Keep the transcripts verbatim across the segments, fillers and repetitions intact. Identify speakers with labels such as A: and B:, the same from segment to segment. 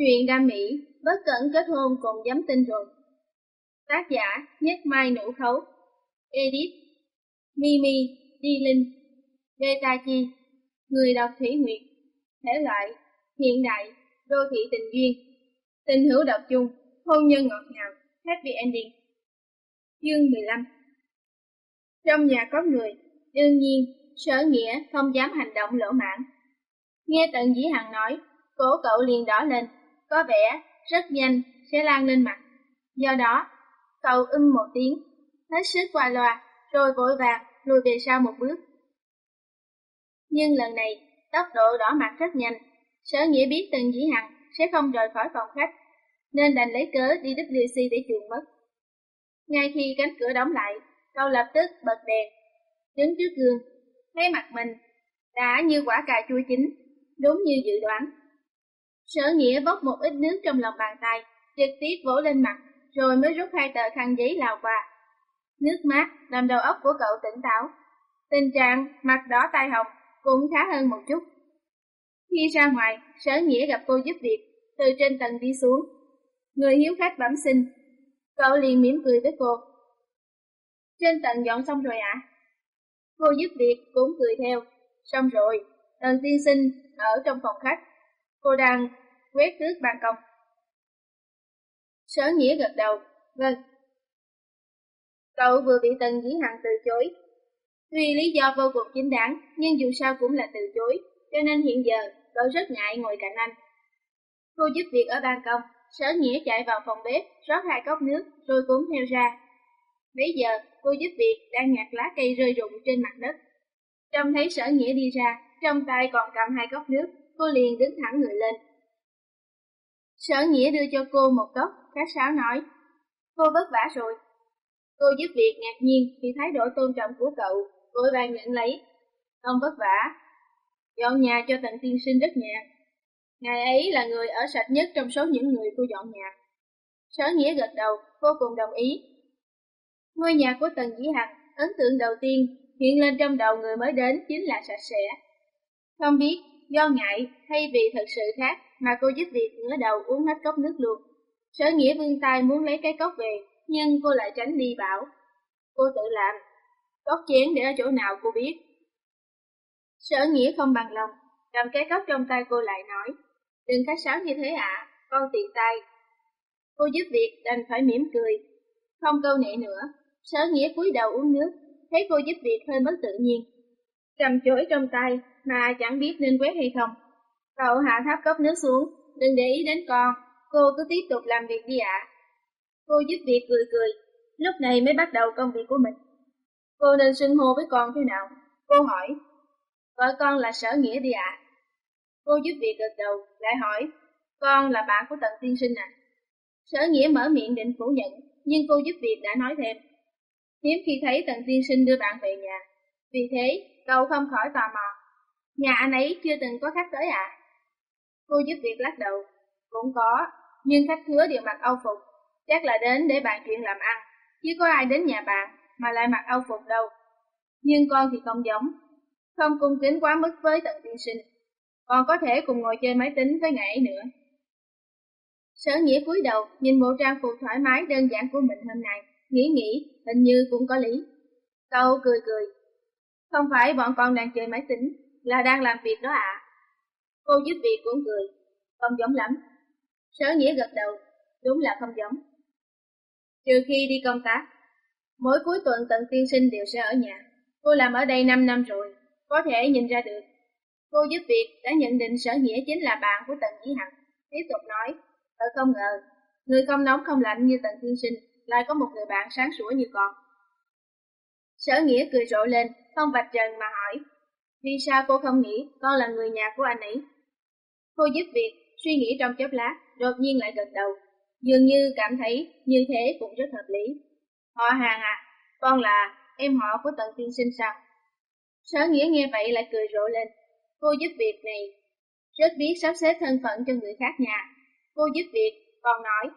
A: Truyện đam mỹ, bất cẩn kết hôn cùng giấm tin rồi. Tác giả Nhất Mai Nụ Khấu. Edit Mimi, Đi Linh, Betachi. Người đọc Thủy Nguyệt. Thể loại hiện đại, đô thị tình duyên, tình hữu độc chung, hôn nhân ngọt ngào, happy ending. Chương mười lăm. Trong nhà có người, đương nhiên Sở Nghĩa không dám hành động lỗ mãng. Nghe Tần Dĩ Hằng nói, cổ cậu liền đỏ lên, có vẻ rất nhanh sẽ lan lên mặt. Do đó, cậu ưm một tiếng, hết sức qua loa, rồi vội vàng lùi về sau một bước. Nhưng lần này, tốc độ đỏ mặt rất nhanh. Sở Nghĩa biết Tần Dĩ Hằng sẽ không rời khỏi phòng khách, nên đành lấy cớ đi vê kép xê để chuồn mất. Ngay khi cánh cửa đóng lại, cậu lập tức bật đèn, đứng trước gương, thấy mặt mình đã như quả cà chua chín, đúng như dự đoán. Sở Nghĩa bốc một ít nước trong lòng bàn tay, trực tiếp vỗ lên mặt, rồi mới rút hai tờ khăn giấy lao qua. Nước mát làm đầu óc của cậu tỉnh táo. Tình trạng mặt đỏ tai hồng cũng khá hơn một chút. Khi ra ngoài, Sở Nghĩa gặp cô giúp việc từ trên tầng đi xuống. Người hiếu khách bẩm sinh, cậu liền mỉm cười với cô. Trên tầng dọn xong rồi ạ? À? Cô giúp việc cũng cười theo. Xong rồi, Tần tiên sinh ở trong phòng khách. Cô đang quét tước ban công. Sở Nghĩa gật đầu. Vâng. Cậu vừa bị Tần Dĩ Hằng từ chối. Tuy lý do vô cùng chính đáng, nhưng dù sao cũng là từ chối, cho nên hiện giờ cậu rất ngại ngồi cạnh anh. Cô giúp việc ở ban công. Sở Nghĩa chạy vào phòng bếp, rót hai cốc nước, rồi cũng theo ra. Bây giờ, cô giúp việc đang nhặt lá cây rơi rụng trên mặt đất. Trông thấy Sở Nghĩa đi ra, trong tay còn cầm hai cốc nước, cô liền đứng thẳng người lên. Sở Nghĩa đưa cho cô một cốc, khách sáo nói, cô vất vả rồi. Cô giúp việc ngạc nhiên vì thái độ tôn trọng của cậu, vội vàng nhận lấy. Không vất vả, dọn nhà cho Tần tiên sinh rất nhàn. Ngài ấy là người ở sạch nhất trong số những người cô dọn nhà. Sở Nghĩa gật đầu, vô cùng đồng ý. Ngôi nhà của Tần Dĩ Hằng, ấn tượng đầu tiên hiện lên trong đầu người mới đến chính là sạch sẽ. Không biết do ngại hay vì thật sự khác mà cô giúp việc ngửa đầu uống hết cốc nước luôn. Sở Nghĩa vươn tay muốn lấy cái cốc về, nhưng cô lại tránh đi bảo, cô tự làm, cốc chén để ở chỗ nào cô biết. Sở Nghĩa không bằng lòng, cầm cái cốc trong tay cô lại nói, đừng khách sáo như thế ạ, à, con tiện tay. Cô giúp việc đành phải mỉm cười, không câu nệ nữa. Sở Nghĩa cúi đầu uống nước, thấy cô giúp việc hơi mất tự nhiên, cầm chổi trong tay mà chẳng biết nên quét hay không. Cậu hạ thấp cốc nước xuống, đừng để ý đến con, cô cứ tiếp tục làm việc đi ạ. À. Cô giúp việc cười cười, lúc này mới bắt đầu công việc của mình. Cô nên xưng hô với con thế nào? Cô hỏi. Vợ con là Sở Nghĩa đi ạ. À. Cô giúp việc gật đầu, lại hỏi, con là bạn của Tần tiên sinh à? Sở Nghĩa mở miệng định phủ nhận, nhưng cô giúp việc đã nói thêm, hiếm khi thấy Tần tiên sinh đưa bạn về nhà, vì thế cậu không khỏi tò mò. Nhà anh ấy chưa từng có khách tới ạ? À? Cô giúp việc lắc đầu, cũng có, nhưng khách khứa đều mặc âu phục, chắc là đến để bàn chuyện làm ăn, chứ có ai đến nhà bạn mà lại mặc âu phục đâu. Nhưng con thì không giống, không cung kính quá mức với Tần tiên sinh, còn có thể cùng ngồi chơi máy tính với ngài ấy nữa. Sở Nghĩa cúi đầu nhìn bộ trang phục thoải mái đơn giản của mình hôm nay, nghĩ nghĩ hình như cũng có lý. Cậu cười cười, không phải bọn con đang chơi máy tính, là đang làm việc đó ạ. À. Cô giúp việc cũng cười, không giống lắm. Sở Nghĩa gật đầu, đúng là không giống. Trừ khi đi công tác, mỗi cuối tuần Tần tiên sinh đều sẽ ở nhà. Cô làm ở đây năm năm rồi, có thể nhìn ra được. Cô giúp việc đã nhận định Sở Nghĩa chính là bạn của Tần Dĩ Hằng, tiếp tục nói, thật không ngờ, người không nóng không lạnh như Tần tiên sinh lại có một người bạn sáng sủa như con. Sở Nghĩa cười rộ lên, không vạch trần mà hỏi, vì sao cô không nghĩ con là người nhà của anh ấy? Cô giúp việc suy nghĩ trong chốc lát, đột nhiên lại gật đầu, dường như cảm thấy như thế cũng rất hợp lý. Họ Hàng à, con là em họ của Tần tiên sinh sao? Sở Nghĩa nghe vậy lại cười rộ lên. Cô giúp việc này rất biết sắp xếp thân phận cho người khác nhà. Cô giúp việc còn nói,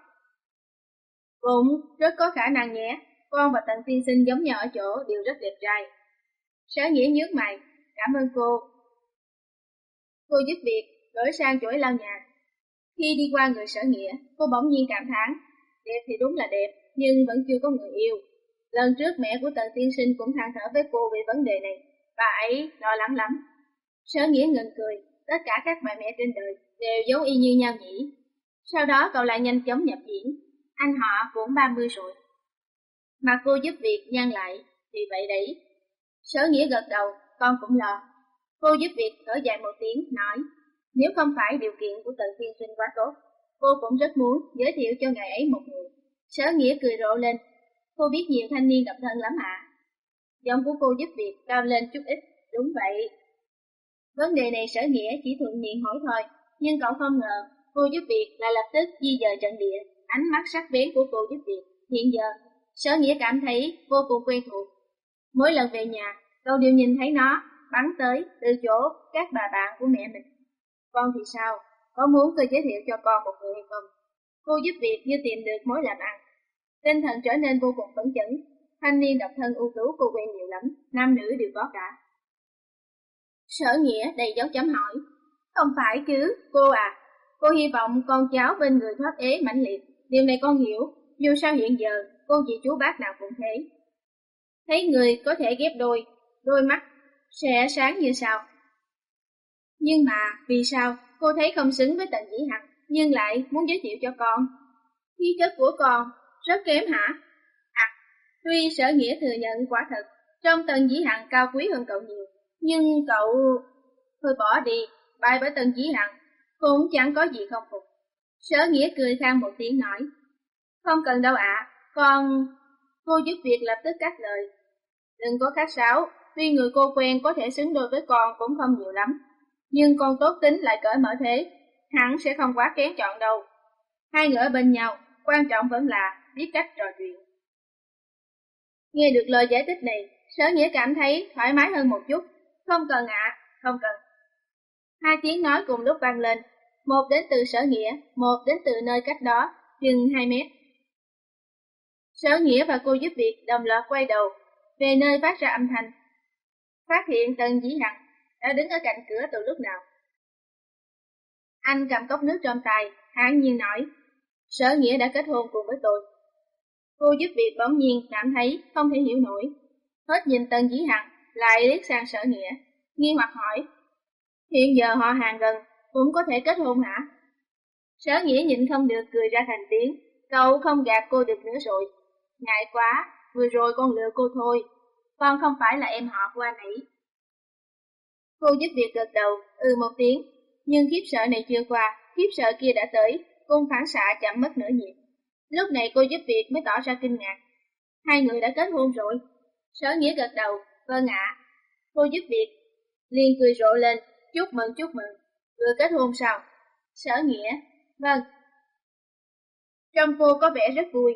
A: cũng rất có khả năng nhé, con và Tần tiên sinh giống nhau ở chỗ đều rất đẹp trai. Sở Nghĩa nhướng mày, cảm ơn cô. Cô giúp việc đổi sang chổi lau nhà. Khi đi qua người Sở Nghĩa, cô bỗng nhiên cảm thán, đẹp thì đúng là đẹp, nhưng vẫn chưa có người yêu. Lần trước mẹ của Tần tiên sinh cũng than thở với cô về vấn đề này, bà ấy lo lắng lắm. Sở Nghĩa ngừng cười, tất cả các bà mẹ trên đời đều giống y như nhau nhỉ. Sau đó cậu lại nhanh chóng nhập diễn, anh họ cũng ba mươi rồi. Mà cô giúp việc nhăn lại, thì vậy đấy. Sở Nghĩa gật đầu, con cũng lo. Cô giúp việc thở dài một tiếng, nói, nếu không phải điều kiện của Tần tiên sinh quá tốt, cô cũng rất muốn giới thiệu cho ngài ấy một người. Sở Nghĩa cười rộ lên, cô biết nhiều thanh niên độc thân lắm ạ. Giọng của cô giúp việc cao lên chút ít, đúng vậy. Vấn đề này Sở Nghĩa chỉ thuận miệng hỏi thôi, nhưng cậu không ngờ cô giúp việc lại lập tức di dời trận địa. Ánh mắt sắc bén của cô giúp việc hiện giờ Sở Nghĩa cảm thấy vô cùng quen thuộc. Mỗi lần về nhà, cậu đều nhìn thấy nó bắn tới từ chỗ các bà bạn của mẹ mình. Con thì sao? Có muốn tôi giới thiệu cho con một người hay không? Cô giúp việc như tìm được mối làm ăn. Tinh thần trở nên vô cùng phấn chấn. Thanh niên độc thân ưu tú cô quen nhiều lắm, nam nữ đều có cả. Sở Nghĩa đầy dấu chấm hỏi. Không phải chứ, cô à. Cô hy vọng con cháu bên người thoát ế mãnh liệt. Điều này con hiểu, dù sao hiện giờ cô chị chú bác nào cũng thế. Thấy người có thể ghép đôi, đôi mắt sẽ sáng như sao. Nhưng mà vì sao cô thấy không xứng với Tần Dĩ Hằng, nhưng lại muốn giới thiệu cho con? Khí chất của con rất kém hả? À, tuy Sở Nghĩa thừa nhận quả thật trong Tần Dĩ Hằng cao quý hơn cậu nhiều, nhưng cậu thôi bỏ đi, bài với Tần Dĩ Hằng cũng chẳng có gì không phục. Sở Nghĩa cười khan một tiếng nói, không cần đâu ạ, con... Cô giúp việc lập tức cắt lời, đừng có khách sáo, tuy người cô quen có thể xứng đôi với con cũng không nhiều lắm, nhưng con tốt tính lại cởi mở thế, hẳn sẽ không quá kén chọn đâu. Hai người ở bên nhau, quan trọng vẫn là biết cách trò chuyện. Nghe được lời giải thích này, Sở Nghĩa cảm thấy thoải mái hơn một chút. Không cần ạ, à, không cần. Hai tiếng nói cùng lúc vang lên, một đến từ Sở Nghĩa, một đến từ nơi cách đó, chừng hai mét. Sở Nghĩa và cô giúp việc đồng loạt quay đầu, về nơi phát ra âm thanh. Phát hiện Tần Dĩ Hằng đã đứng ở cạnh cửa từ lúc nào. Anh cầm cốc nước trong tay, thản nhiên nói, Sở Nghĩa đã kết hôn cùng với tôi. Cô giúp việc bỗng nhiên cảm thấy không thể hiểu nổi. Hết nhìn Tần Dĩ Hằng, lại liếc sang Sở Nghĩa, nghi hoặc hỏi, hiện giờ họ hàng gần, cũng có thể kết hôn hả? Sở Nghĩa nhịn không được cười ra thành tiếng, cậu không gạt cô được nữa rồi. Ngại quá, vừa rồi con lừa cô thôi, con không phải là em họ của anh ấy. Cô giúp việc gật đầu, ừ một tiếng, nhưng khiếp sợ này chưa qua, khiếp sợ kia đã tới, cung phản xạ chậm mất nửa nhịp. Lúc này cô giúp việc mới tỏ ra kinh ngạc. Hai người đã kết hôn rồi. Sở Nghĩa gật đầu, vâng ạ. Cô giúp việc liền cười rộ lên, chúc mừng chúc mừng, vừa kết hôn sao? Sở Nghĩa, vâng. Trong cô có vẻ rất vui.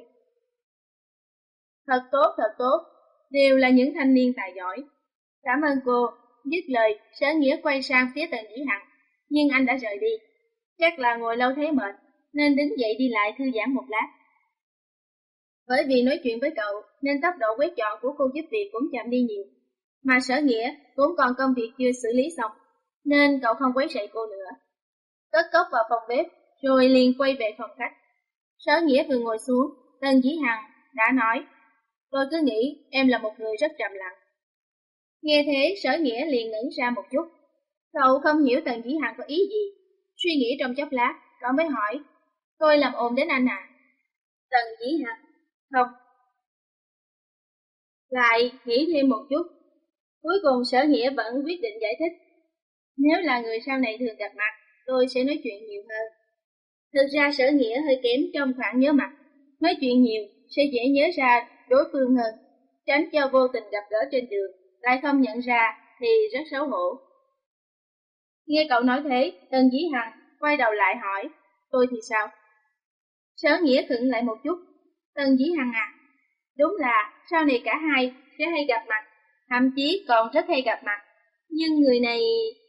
A: Thật tốt, thật tốt, đều là những thanh niên tài giỏi. Cảm ơn cô. Dứt lời, Sở Nghĩa quay sang phía Tần Dĩ Hằng, nhưng anh đã rời đi. Chắc là ngồi lâu thấy mệt, nên đứng dậy đi lại thư giãn một lát. Bởi vì nói chuyện với cậu, nên tốc độ quét dọn của cô giúp việc cũng chậm đi nhiều. Mà Sở Nghĩa cũng còn công việc chưa xử lý xong, nên cậu không quấy rầy cô nữa. Cất cốc vào phòng bếp, rồi liền quay về phòng khách. Sở Nghĩa vừa ngồi xuống, Tần Dĩ Hằng đã nói, tôi cứ nghĩ em là một người rất trầm lặng. Nghe thế Sở Nghĩa liền ngẩn ra một chút. Cậu không hiểu Tần Dĩ Hằng có ý gì. Suy nghĩ trong chốc lát, cậu mới hỏi, tôi làm ồn đến anh à? Tần Dĩ Hằng, không. Lại nghĩ thêm một chút. Cuối cùng Sở Nghĩa vẫn quyết định giải thích. Nếu là người sau này thường gặp mặt, tôi sẽ nói chuyện nhiều hơn. Thực ra Sở Nghĩa hơi kém trong khoảng nhớ mặt. Nói chuyện nhiều sẽ dễ nhớ ra đối phương hơn, tránh cho vô tình gặp gỡ trên đường, lại không nhận ra thì rất xấu hổ. Nghe cậu nói thế, Tần Dĩ Hằng quay đầu lại hỏi, tôi thì sao? Sở Nghĩa khựng lại một chút. Tần Dĩ Hằng à, đúng là sau này cả hai sẽ hay gặp mặt, thậm chí còn rất hay gặp mặt. Nhưng người này...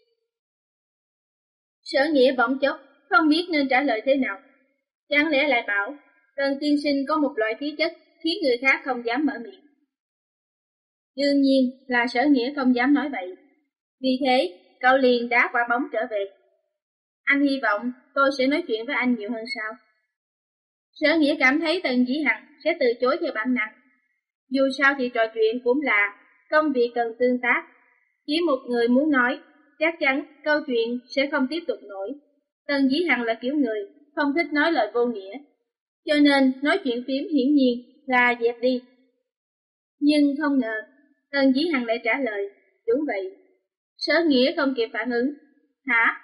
A: Sở Nghĩa bỗng chốc, không biết nên trả lời thế nào. Chẳng lẽ lại bảo, Tần tiên sinh có một loại khí chất khiến người khác không dám mở miệng. Đương nhiên là Sở Nghĩa không dám nói vậy. Vì thế, cậu liền đá quả bóng trở về. Anh hy vọng tôi sẽ nói chuyện với anh nhiều hơn sao? Sở Nghĩa cảm thấy Tần Dĩ Hằng sẽ từ chối theo bản năng. Dù sao thì trò chuyện cũng là công việc cần tương tác. Chỉ một người muốn nói, chắc chắn câu chuyện sẽ không tiếp tục nổi. Tần Dĩ Hằng là kiểu người không thích nói lời vô nghĩa, cho nên nói chuyện phím hiển nhiên là dẹp đi. Nhưng không ngờ, Tần Dĩ Hằng lại trả lời, đúng vậy. Sở Nghĩa không kịp phản ứng. Hả?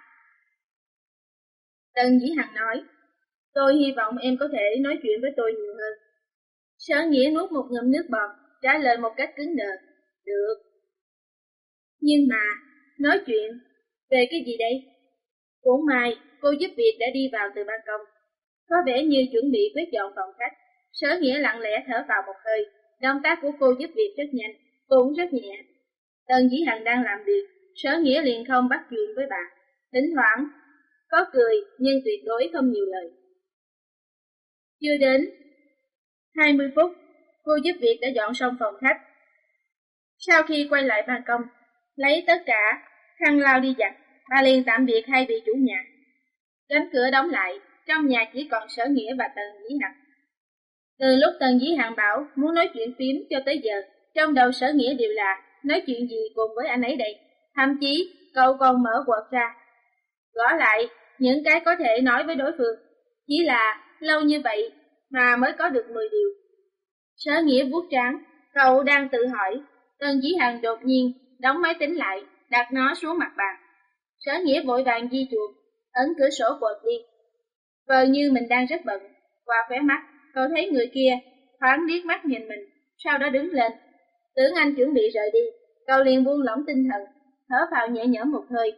A: Tần Dĩ Hằng nói, tôi hy vọng em có thể nói chuyện với tôi nhiều hơn. Sở Nghĩa nuốt một ngụm nước bọt, trả lời một cách cứng đờ. Được. Nhưng mà, nói chuyện, về cái gì đây? Cũng may, cô giúp việc đã đi vào từ ban công. Có vẻ như chuẩn bị quét dọn phòng khách. Sở Nghĩa lặng lẽ thở vào một hơi. Động tác của cô giúp việc rất nhanh, cũng rất nhẹ. Tần Dĩ Hằng đang làm việc, Sở Nghĩa liền không bắt chuyện với bà. Thỉnh thoảng, có cười nhưng tuyệt đối không nhiều lời. Chưa đến hai mươi phút, cô giúp việc đã dọn xong phòng khách. Sau khi quay lại ban công, lấy tất cả khăn lau đi giặt, bà liền tạm biệt hai vị chủ nhà. Cánh cửa đóng lại, trong nhà chỉ còn Sở Nghĩa và Tần Dĩ Hằng. Từ lúc Tần Dĩ Hằng bảo muốn nói chuyện phím cho tới giờ, trong đầu Sở Nghĩa đều là nói chuyện gì cùng với anh ấy đây. Thậm chí cậu còn mở Word ra, gõ lại những cái có thể nói với đối phương. Chỉ là lâu như vậy mà mới có được mười điều. Sở Nghĩa vuốt trán, cậu đang tự hỏi. Tần Dĩ Hằng đột nhiên đóng máy tính lại, đặt nó xuống mặt bàn. Sở Nghĩa vội vàng di chuột, ấn cửa sổ Word đi. Vờ như mình đang rất bận, qua khóe mắt, cậu thấy người kia thoáng liếc mắt nhìn mình, sau đó đứng lên. Tưởng anh chuẩn bị rời đi, cậu liền buông lỏng tinh thần, thở phào nhẹ nhõm một hơi.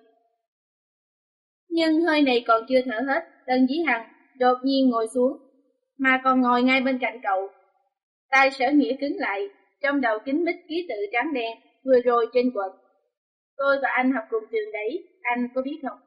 A: Nhưng hơi này còn chưa thở hết, Tần Dĩ Hằng đột nhiên ngồi xuống, mà còn ngồi ngay bên cạnh cậu. Tai Sở Nghĩa cứng lại, trong đầu kính mít ký tự trắng đen vừa rồi trên Word. Tôi và anh học cùng trường đấy, anh có biết không?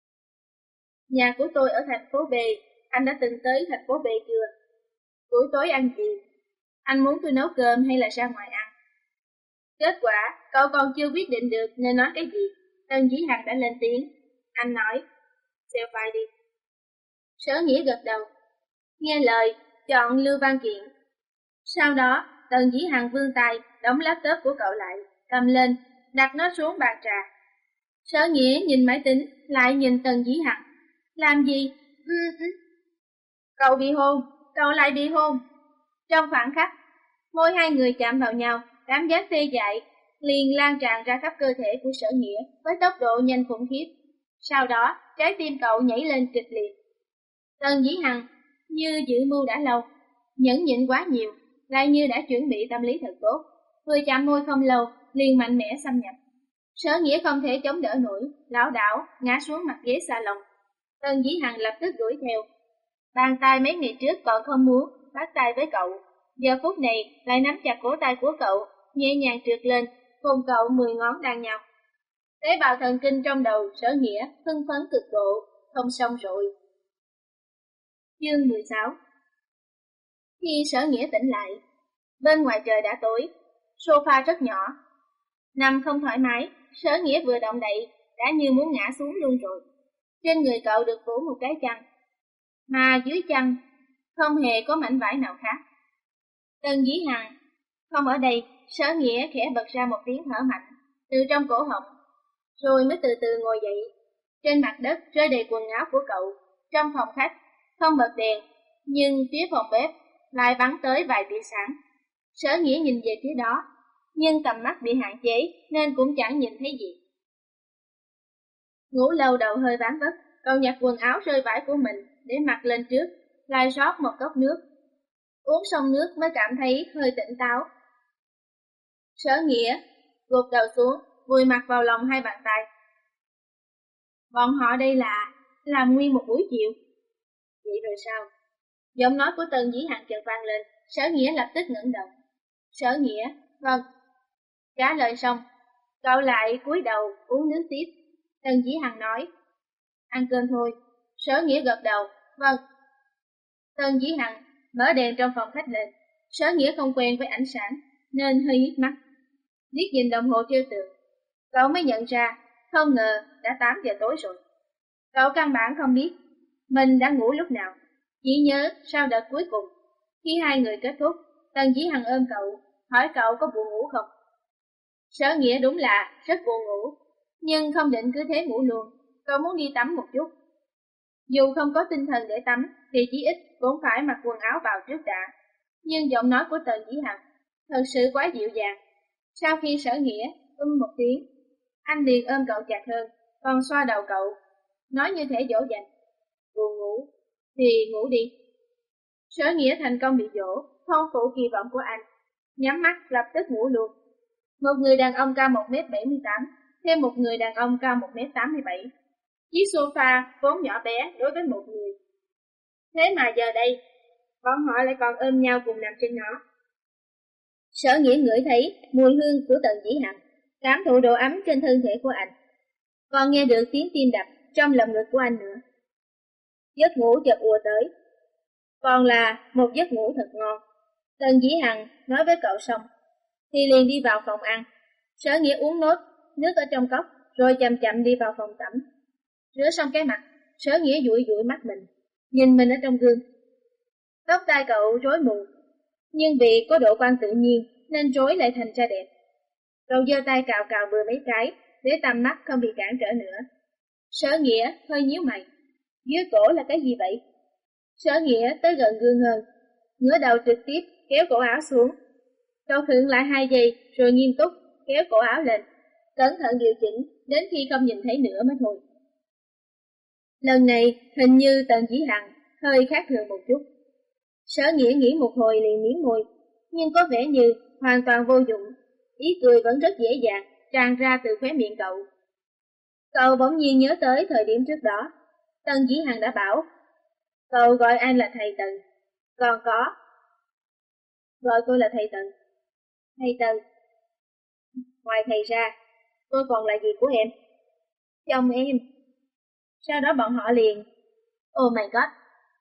A: Nhà của tôi ở thành phố B, anh đã từng tới thành phố B chưa? Buổi tối ăn gì? Anh muốn tôi nấu cơm hay là ra ngoài ăn? Kết quả, cậu còn chưa quyết định được nên nói cái gì. Tần Dĩ Hằng đã lên tiếng. Anh nói, xem file đi. Sở Nghĩa gật đầu, nghe lời, chọn Lưu Văn Kiện. Sau đó, Tần Dĩ Hằng vươn tay, đóng laptop của cậu lại, cầm lên, đặt nó xuống bàn trà. Sở Nghĩa nhìn máy tính, lại nhìn Tần Dĩ Hằng. Làm gì? Ừ, ừ. Cậu bị hôn, cậu lại bị hôn. Trong khoảng khắc, môi hai người chạm vào nhau, cảm giác tê dại liền lan tràn ra khắp cơ thể của Sở Nghĩa với tốc độ nhanh khủng khiếp. Sau đó, trái tim cậu nhảy lên kịch liệt. Tần Dĩ Hằng như dự mưu đã lâu, nhẫn nhịn quá nhiều, lại như đã chuẩn bị tâm lý thật tốt. Vừa chạm môi không lâu, liền mạnh mẽ xâm nhập. Sở Nghĩa không thể chống đỡ nổi, lảo đảo ngã xuống mặt ghế salon. Tần Dĩ Hằng lập tức đuổi theo. Bàn tay mấy ngày trước còn không muốn bắt tay với cậu, giờ phút này lại nắm chặt cổ tay của cậu, nhẹ nhàng trượt lên, cùng cậu mười ngón đan nhau. Tế bào thần kinh trong đầu Sở Nghĩa hưng phấn cực độ, không xong rồi. Chương mười sáu. Khi Sở Nghĩa tỉnh lại, bên ngoài trời đã tối, sofa rất nhỏ. Nằm không thoải mái, Sở Nghĩa vừa động đậy đã như muốn ngã xuống luôn rồi. Trên người cậu được phủ một cái chăn, mà dưới chăn không hề có mảnh vải nào khác. Tần Dĩ Hằng không ở đây. Sở Nghĩa khẽ bật ra một tiếng thở mạnh từ trong cổ họng, rồi mới từ từ ngồi dậy. Trên mặt đất rơi đầy quần áo của cậu. Trong phòng khách không bật đèn, nhưng phía phòng bếp lại bắn tới vài tia sáng. Sở Nghĩa nhìn về phía đó, nhưng tầm mắt bị hạn chế nên cũng chẳng nhìn thấy gì. Ngủ lâu đầu hơi ván vất, cậu nhặt quần áo rơi vãi của mình để mặc lên trước, lại rót một cốc nước. Uống xong nước mới cảm thấy hơi tỉnh táo. Sở Nghĩa gục đầu xuống, vùi mặt vào lòng hai bàn tay. Bọn họ đây là làm nguyên một buổi chiều. Vậy rồi sao? Giọng nói của Tần Dĩ Hằng chợt vang lên. Sở Nghĩa lập tức ngẩng đầu. Sở Nghĩa, vâng. Trả lời xong, cậu lại cúi đầu uống nước tiếp. Tần Dĩ Hằng nói, ăn cơm thôi. Sở Nghĩa gật đầu, vâng. Tần Dĩ Hằng mở đèn trong phòng khách lên. Sở Nghĩa không quen với ánh sáng nên hơi hít mắt. Liếc nhìn đồng hồ treo tường, cậu mới nhận ra không ngờ đã tám giờ tối rồi. Cậu căn bản không biết mình đã ngủ lúc nào, chỉ nhớ sau đợt cuối cùng. Khi hai người kết thúc, Tần Dĩ Hằng ôm cậu, hỏi cậu có buồn ngủ không. Sở Nghĩa đúng là rất buồn ngủ, nhưng không định cứ thế ngủ luôn, cậu muốn đi tắm một chút. Dù không có tinh thần để tắm, thì chỉ ít cũng phải mặc quần áo vào trước đã. Nhưng giọng nói của Tần Dĩ Hằng thật sự quá dịu dàng. Sau khi Sở Nghĩa ưm một tiếng, anh liền ôm cậu chặt hơn, còn xoa đầu cậu, nói như thể dỗ dành. Buồn ngủ, thì ngủ đi. Sở Nghĩa thành công bị dỗ, không phụ kỳ vọng của anh, nhắm mắt lập tức ngủ luôn. Một người đàn ông cao một mét bảy mươi tám, thêm một người đàn ông cao một mét tám mươi bảy. Chiếc sofa vốn nhỏ bé đối với một người. Thế mà giờ đây, bọn họ lại còn ôm nhau cùng nằm trên nó. Sở Nghĩa ngửi thấy mùi hương của Tần Dĩ Hằng, cảm thụ độ ấm trên thân thể của anh, còn nghe được tiếng tim đập trong lồng ngực của anh nữa. Giấc ngủ chợt ùa tới, còn là một giấc ngủ thật ngon. Tần Dĩ Hằng nói với cậu xong, thì liền đi vào phòng ăn. Sở Nghĩa uống nốt nước ở trong cốc, rồi chậm chậm đi vào phòng tắm. Rửa xong cái mặt, Sở Nghĩa dụi dụi mắt mình, nhìn mình ở trong gương. Tóc tai cậu rối mù, nhưng vì có độ quan tự nhiên nên rối lại thành ra đẹp. Cậu giơ tay cào cào bừa mấy cái, để tầm mắt không bị cản trở nữa. Sở Nghĩa hơi nhíu mày, dưới cổ là cái gì vậy? Sở Nghĩa tới gần gương hơn, ngửa đầu trực tiếp kéo cổ áo xuống. Cậu khựng lại hai giây rồi nghiêm túc kéo cổ áo lên, cẩn thận điều chỉnh đến khi không nhìn thấy nữa mới thôi. Lần này hình như Tần Dĩ Hằng hơi khác thường một chút. Sở Nghĩa nghĩ một hồi liền mím môi, nhưng có vẻ như hoàn toàn vô dụng, ý cười vẫn rất dễ dàng tràn ra từ khóe miệng cậu. Cậu bỗng nhiên nhớ tới thời điểm trước đó, Tần Dĩ Hằng đã bảo cậu gọi anh là thầy Tần, còn có gọi cô là thầy Tần. Thầy Tần, ngoài thầy ra, tôi còn là gì của em? Chồng em. Sau đó bọn họ liền, oh my god.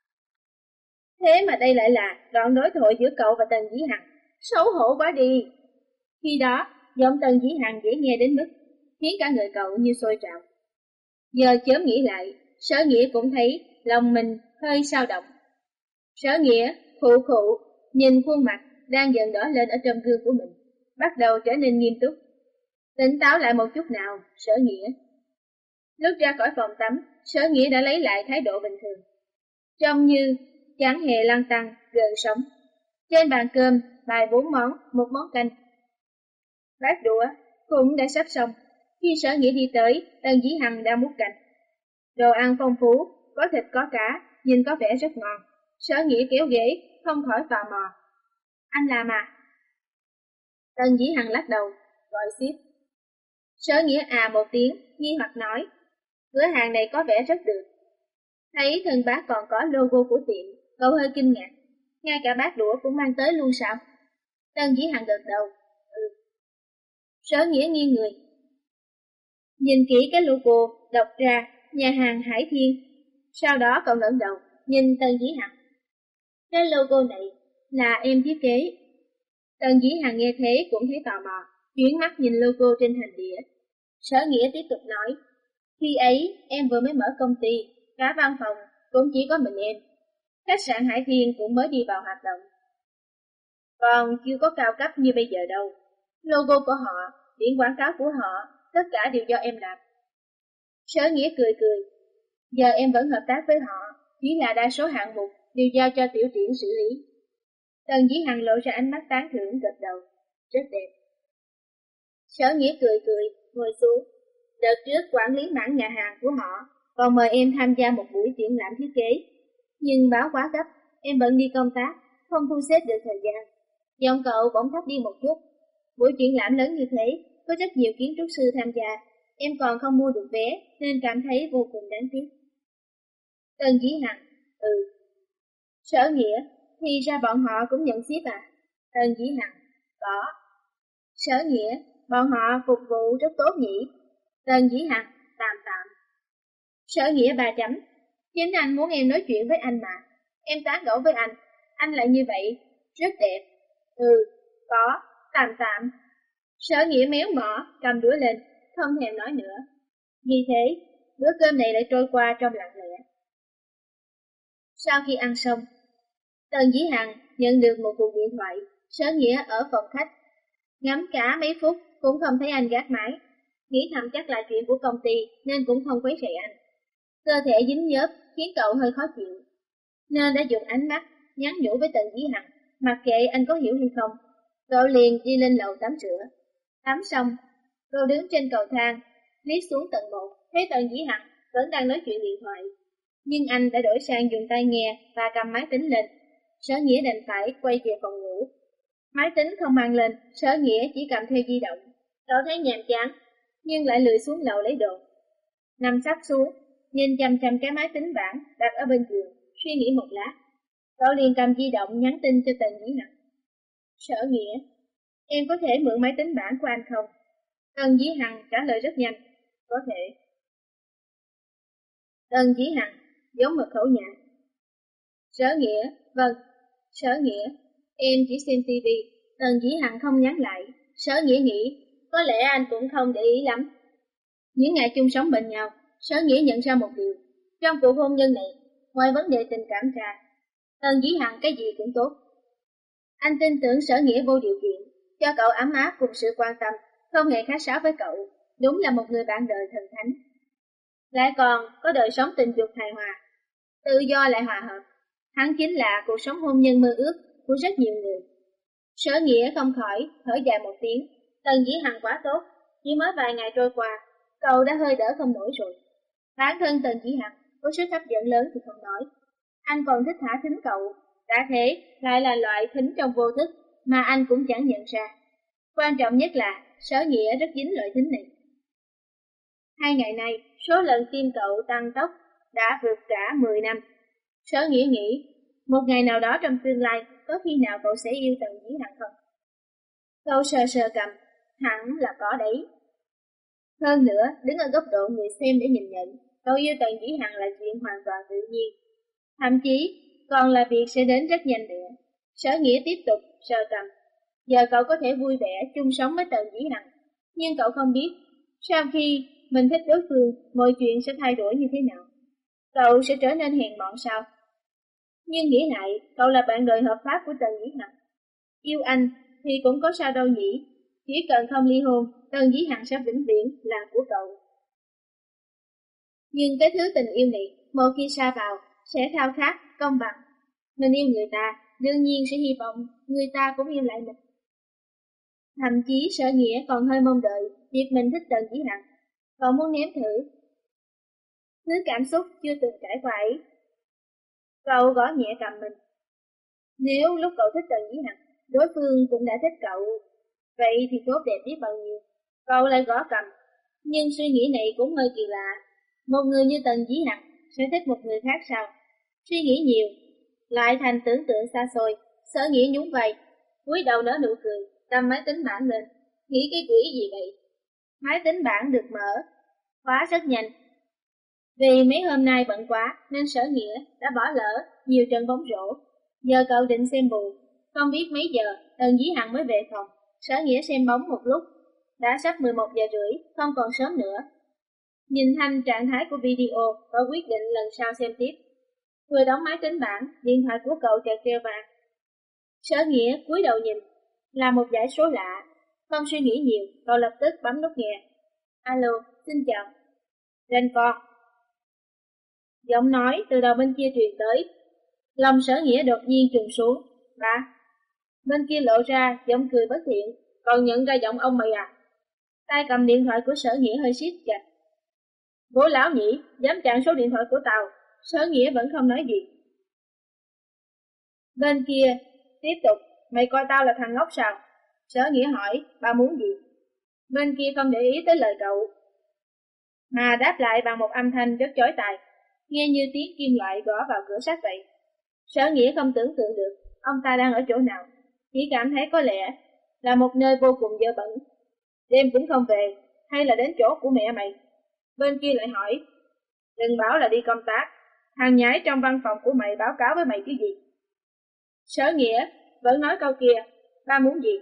A: Thế mà đây lại là đoạn đối thoại giữa cậu và Tần Dĩ Hằng, xấu hổ quá đi. Khi đó, giọng Tần Dĩ Hằng dễ nghe đến mức khiến cả người cậu như sôi trào. Giờ chớm nghĩ lại, Sở Nghĩa cũng thấy lòng mình hơi sao động. Sở Nghĩa khụ khụ nhìn khuôn mặt đang dần đỏ lên ở trong gương của mình, bắt đầu trở nên nghiêm túc. Tỉnh táo lại một chút nào, Sở Nghĩa. Lúc ra khỏi phòng tắm, Sở Nghĩa đã lấy lại thái độ bình thường, trông như chẳng hề lăn tăn, gợn sóng. Trên bàn cơm bày bốn món, một món canh. Bát đũa cũng đã sắp xong. Khi Sở Nghĩa đi tới, Tần Dĩ Hằng đang múc canh. Đồ ăn phong phú, có thịt có cá, nhìn có vẻ rất ngon. Sở Nghĩa kéo ghế, không khỏi tò mò. Anh làm à? Tần Dĩ Hằng lắc đầu, gọi ship. Sở Nghĩa à một tiếng, nghi hoặc nói, cửa hàng này có vẻ rất được. Thấy thân bát còn có logo của tiệm, cậu hơi kinh ngạc. Ngay cả bát đũa cũng mang tới luôn sao? Tần Dĩ Hằng gật đầu. Ừ. Sở Nghĩa nghiêng người, nhìn kỹ cái logo, đọc ra nhà hàng Hải Thiên. Sau đó cậu ngẩng đầu, nhìn Tần Dĩ Hằng. Cái logo này là em thiết kế. Tần Dĩ Hằng nghe thế cũng thấy tò mò, chuyển mắt nhìn logo trên thành đĩa. Sở Nghĩa tiếp tục nói, khi ấy em vừa mới mở công ty, cả văn phòng cũng chỉ có mình em. Khách sạn Hải Thiên cũng mới đi vào hoạt động, còn chưa có cao cấp như bây giờ đâu. Logo của họ, biển quảng cáo của họ, tất cả đều do em làm. Sở Nghĩa cười cười, giờ em vẫn hợp tác với họ, chỉ là đa số hạng mục đều giao cho Tiểu Triển xử lý. Tần Dĩ Hằng lộ ra ánh mắt tán thưởng, gật đầu, rất đẹp. Sở Nghĩa cười cười, ngồi xuống. Đợt trước quản lý mảng nhà hàng của họ còn mời em tham gia một buổi triển lãm thiết kế, nhưng báo quá gấp, em bận đi công tác, không thu xếp được thời gian. Giọng cậu bỗng thấp đi một chút. Buổi triển lãm lớn như thế, có rất nhiều kiến trúc sư tham gia, em còn không mua được vé nên cảm thấy vô cùng đáng tiếc. Tần Dĩ Hằng, ừ. Sở Nghĩa, thì ra bọn họ cũng nhận ship à? Tần Dĩ Hằng, có. Sở Nghĩa, bọn họ phục vụ rất tốt nhỉ? Tần Dĩ Hằng, tạm tạm. Sở Nghĩa ba chấm, chính anh muốn em nói chuyện với anh mà. Em tán gẫu với anh, anh lại như vậy, rất đẹp. Ừ, có, tạm tạm. Sở Nghĩa méo mỏ, cầm đũa lên, không thèm nói nữa. Vì thế, bữa cơm này lại trôi qua trong lặng lẽ. Sau khi ăn xong, Tần Dĩ Hằng nhận được một cuộc điện thoại. Sở Nghĩa ở phòng khách, ngắm cả mấy phút cũng không thấy anh gác máy, nghĩ thầm chắc là chuyện của công ty nên cũng không quấy rầy anh. Cơ thể dính nhớp khiến cậu hơi khó chịu, nên đã dùng ánh mắt nhắn nhủ với Tần Dĩ Hằng, mặc kệ anh có hiểu hay không. Cậu liền đi lên lầu tắm rửa. Tắm xong, cậu đứng trên cầu thang, liếc xuống tầng một, thấy Tần Dĩ Hằng vẫn đang nói chuyện điện thoại, nhưng anh đã đổi sang dùng tai nghe và cầm máy tính lên. Sở Nghĩa đành phải quay về phòng ngủ. Máy tính không mang lên, Sở Nghĩa chỉ cầm theo di động. Cậu thấy nhàm chán, nhưng lại lười xuống lầu lấy đồ. Nằm sắp xuống, nhìn chằm chằm cái máy tính bảng đặt ở bên giường, suy nghĩ một lát. Cậu liền cầm di động nhắn tin cho Tần Dĩ Hằng. Sở Nghĩa, em có thể mượn máy tính bảng của anh không? Tần Dĩ Hằng trả lời rất nhanh, có thể. Tần Dĩ Hằng giống mật khẩu nhà. Sở Nghĩa, vâng. Sở Nghĩa, em chỉ xem tivi. Tần Dĩ Hằng không nhắn lại. Sở Nghĩa nghĩ, có lẽ anh cũng không để ý lắm. Những ngày chung sống bên nhau, Sở Nghĩa nhận ra một điều. Trong cuộc hôn nhân này, ngoài vấn đề tình cảm ra, Tần Dĩ Hằng cái gì cũng tốt. Anh tin tưởng Sở Nghĩa vô điều kiện, cho cậu ấm áp cùng sự quan tâm, không hề khách sáo với cậu. Đúng là một người bạn đời thần thánh. Lại còn có đời sống tình dục hài hòa, tự do lại hòa hợp. Hắn chính là cuộc sống hôn nhân mơ ước của rất nhiều người. Sở Nghĩa không khỏi thở dài một tiếng. Tần Dĩ Hằng quá tốt, chỉ mới vài ngày trôi qua, cậu đã hơi đỡ không nổi rồi. Bản thân Tần Dĩ Hằng có sức hấp dẫn lớn thì không nói, anh còn thích thả thính cậu, đã thế lại là loại thính trong vô thức mà anh cũng chẳng nhận ra. Quan trọng nhất là Sở Nghĩa rất dính loại thính này. Hai ngày nay, số lần tim cậu tăng tốc đã vượt cả mười năm. Sở Nghĩa nghĩ, một ngày nào đó trong tương lai, có khi nào cậu sẽ yêu Tần Dĩ Hằng không? Cậu sờ sờ cầm, hẳn là có đấy. Hơn nữa, đứng ở góc độ người xem để nhìn nhận, cậu yêu Tần Dĩ Hằng là chuyện hoàn toàn tự nhiên. Thậm chí, còn là việc sẽ đến rất nhanh nữa. Sở Nghĩa tiếp tục sờ cầm. Giờ cậu có thể vui vẻ chung sống với Tần Dĩ Hằng, nhưng cậu không biết, sau khi mình thích đối phương, mọi chuyện sẽ thay đổi như thế nào. Cậu sẽ trở nên hèn mọn sao? Nhưng nghĩ lại, cậu là bạn đời hợp pháp của Tần Dĩ Hằng. Yêu anh thì cũng có sao đâu nhỉ? Chỉ cần không ly hôn, Tần Dĩ Hằng sẽ vĩnh viễn là của cậu. Nhưng cái thứ tình yêu này, một khi sa vào, sẽ khao khát, công bằng. Mình yêu người ta, đương nhiên sẽ hy vọng người ta cũng yêu lại mình. Thậm chí Sở Nghĩa còn hơi mong đợi việc mình thích Tần Dĩ Hằng. Cậu muốn nếm thử thứ cảm xúc chưa từng trải qua ấy. Cậu gõ nhẹ cầm mình. Nếu lúc cậu thích Tần Dĩ Hằng, đối phương cũng đã thích cậu, vậy thì tốt đẹp biết bao nhiêu. Cậu lại gõ cầm. Nhưng suy nghĩ này cũng hơi kỳ lạ. Một người như Tần Dĩ Hằng sẽ thích một người khác sao? Suy nghĩ nhiều, lại thành tưởng tượng xa xôi. Sở Nghĩa nhún vai, cúi đầu nở nụ cười, cầm máy tính bảng lên. Nghĩ cái quỷ gì vậy? Máy tính bảng được mở, khóa rất nhanh. Vì mấy hôm nay bận quá nên Sở Nghĩa đã bỏ lỡ nhiều trận bóng rổ. Giờ cậu định xem bù, không biết mấy giờ Tần Dĩ Hằng mới về phòng. Sở Nghĩa xem bóng một lúc, đã sắp mười một giờ rưỡi, không còn sớm nữa. Nhìn thanh trạng thái của video, cậu quyết định lần sau xem tiếp. Vừa đóng máy tính bảng, điện thoại của cậu chợt reo vang. Sở Nghĩa cúi đầu nhìn, là một dãy số lạ. Không suy nghĩ nhiều, cậu lập tức bấm nút nghe. Alo, xin chào. Rên con. Giọng nói từ đầu bên kia truyền tới. Lòng Sở Nghĩa đột nhiên trùng xuống. Ba. Bên kia lộ ra giọng cười bất thiện. Còn nhận ra giọng ông mày à? Tay cầm điện thoại của Sở Nghĩa hơi siết chặt. Bố lão nhỉ, dám chặn số điện thoại của tao. Sở Nghĩa vẫn không nói gì. Bên kia tiếp tục. Mày coi tao là thằng ngốc sao? Sở Nghĩa hỏi, ba muốn gì? Bên kia không để ý tới lời cậu, mà đáp lại bằng một âm thanh rất chói tai, nghe như tiếng kim loại gõ vào cửa sắt vậy. Sở Nghĩa không tưởng tượng được ông ta đang ở chỗ nào, chỉ cảm thấy có lẽ là một nơi vô cùng dơ bẩn. Đêm cũng không về, hay là đến chỗ của mẹ mày? Bên kia lại hỏi, đừng bảo là đi công tác, thằng nhái trong văn phòng của mày báo cáo với mày cái gì? Sở Nghĩa vẫn nói câu kia, ba muốn gì?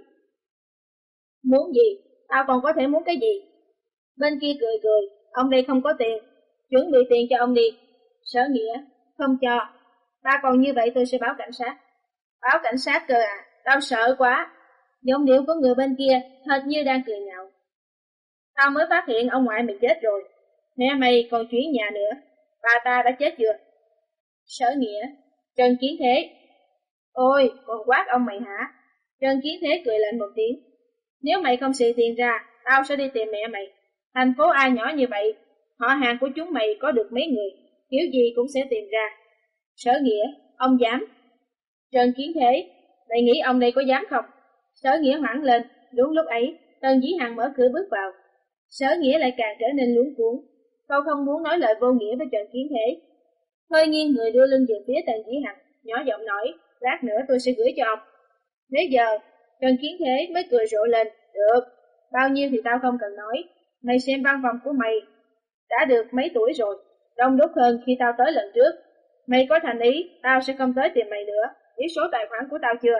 A: Muốn gì? Tao còn có thể muốn cái gì? Bên kia cười cười, ông đây không có tiền, chuẩn bị tiền cho ông đi. Sở Nghĩa, không cho. Ta còn như vậy tôi sẽ báo cảnh sát. Báo cảnh sát cơ à, tao sợ quá. Giọng điệu của người bên kia hệt như đang cười nhạo. Tao mới phát hiện ông ngoại mày chết rồi. Mẹ mày còn chuyển nhà nữa. Bà ta đã chết chưa? Sở Nghĩa, Trần Kiến Thế. Ôi, còn quát ông mày hả? Trần Kiến Thế cười lạnh một tiếng. Nếu mày không xì tiền ra, tao sẽ đi tìm mẹ mày. Thành phố A nhỏ như vậy, họ hàng của chúng mày có được mấy người, kiểu gì cũng sẽ tìm ra. Sở Nghĩa, ông dám? Trần Kiến Thế, mày nghĩ ông đây có dám không? Sở Nghĩa hoảng lên, đúng lúc ấy, Tần Dĩ Hằng mở cửa bước vào. Sở Nghĩa lại càng trở nên luống cuống. Cậu không muốn nói lời vô nghĩa với Trần Kiến Thế. Hơi nghiêng người đưa lưng về phía Tần Dĩ Hằng, nhỏ giọng nói, lát nữa tôi sẽ gửi cho ông. Thế giờ, Trần Kiến Thế mới cười rộ lên, được, bao nhiêu thì tao không cần nói. Mày xem văn phòng của mày đã được mấy tuổi rồi, đông đúc hơn khi tao tới lần trước. Mày có thành ý, tao sẽ không tới tìm mày nữa. Biết số tài khoản của tao chưa?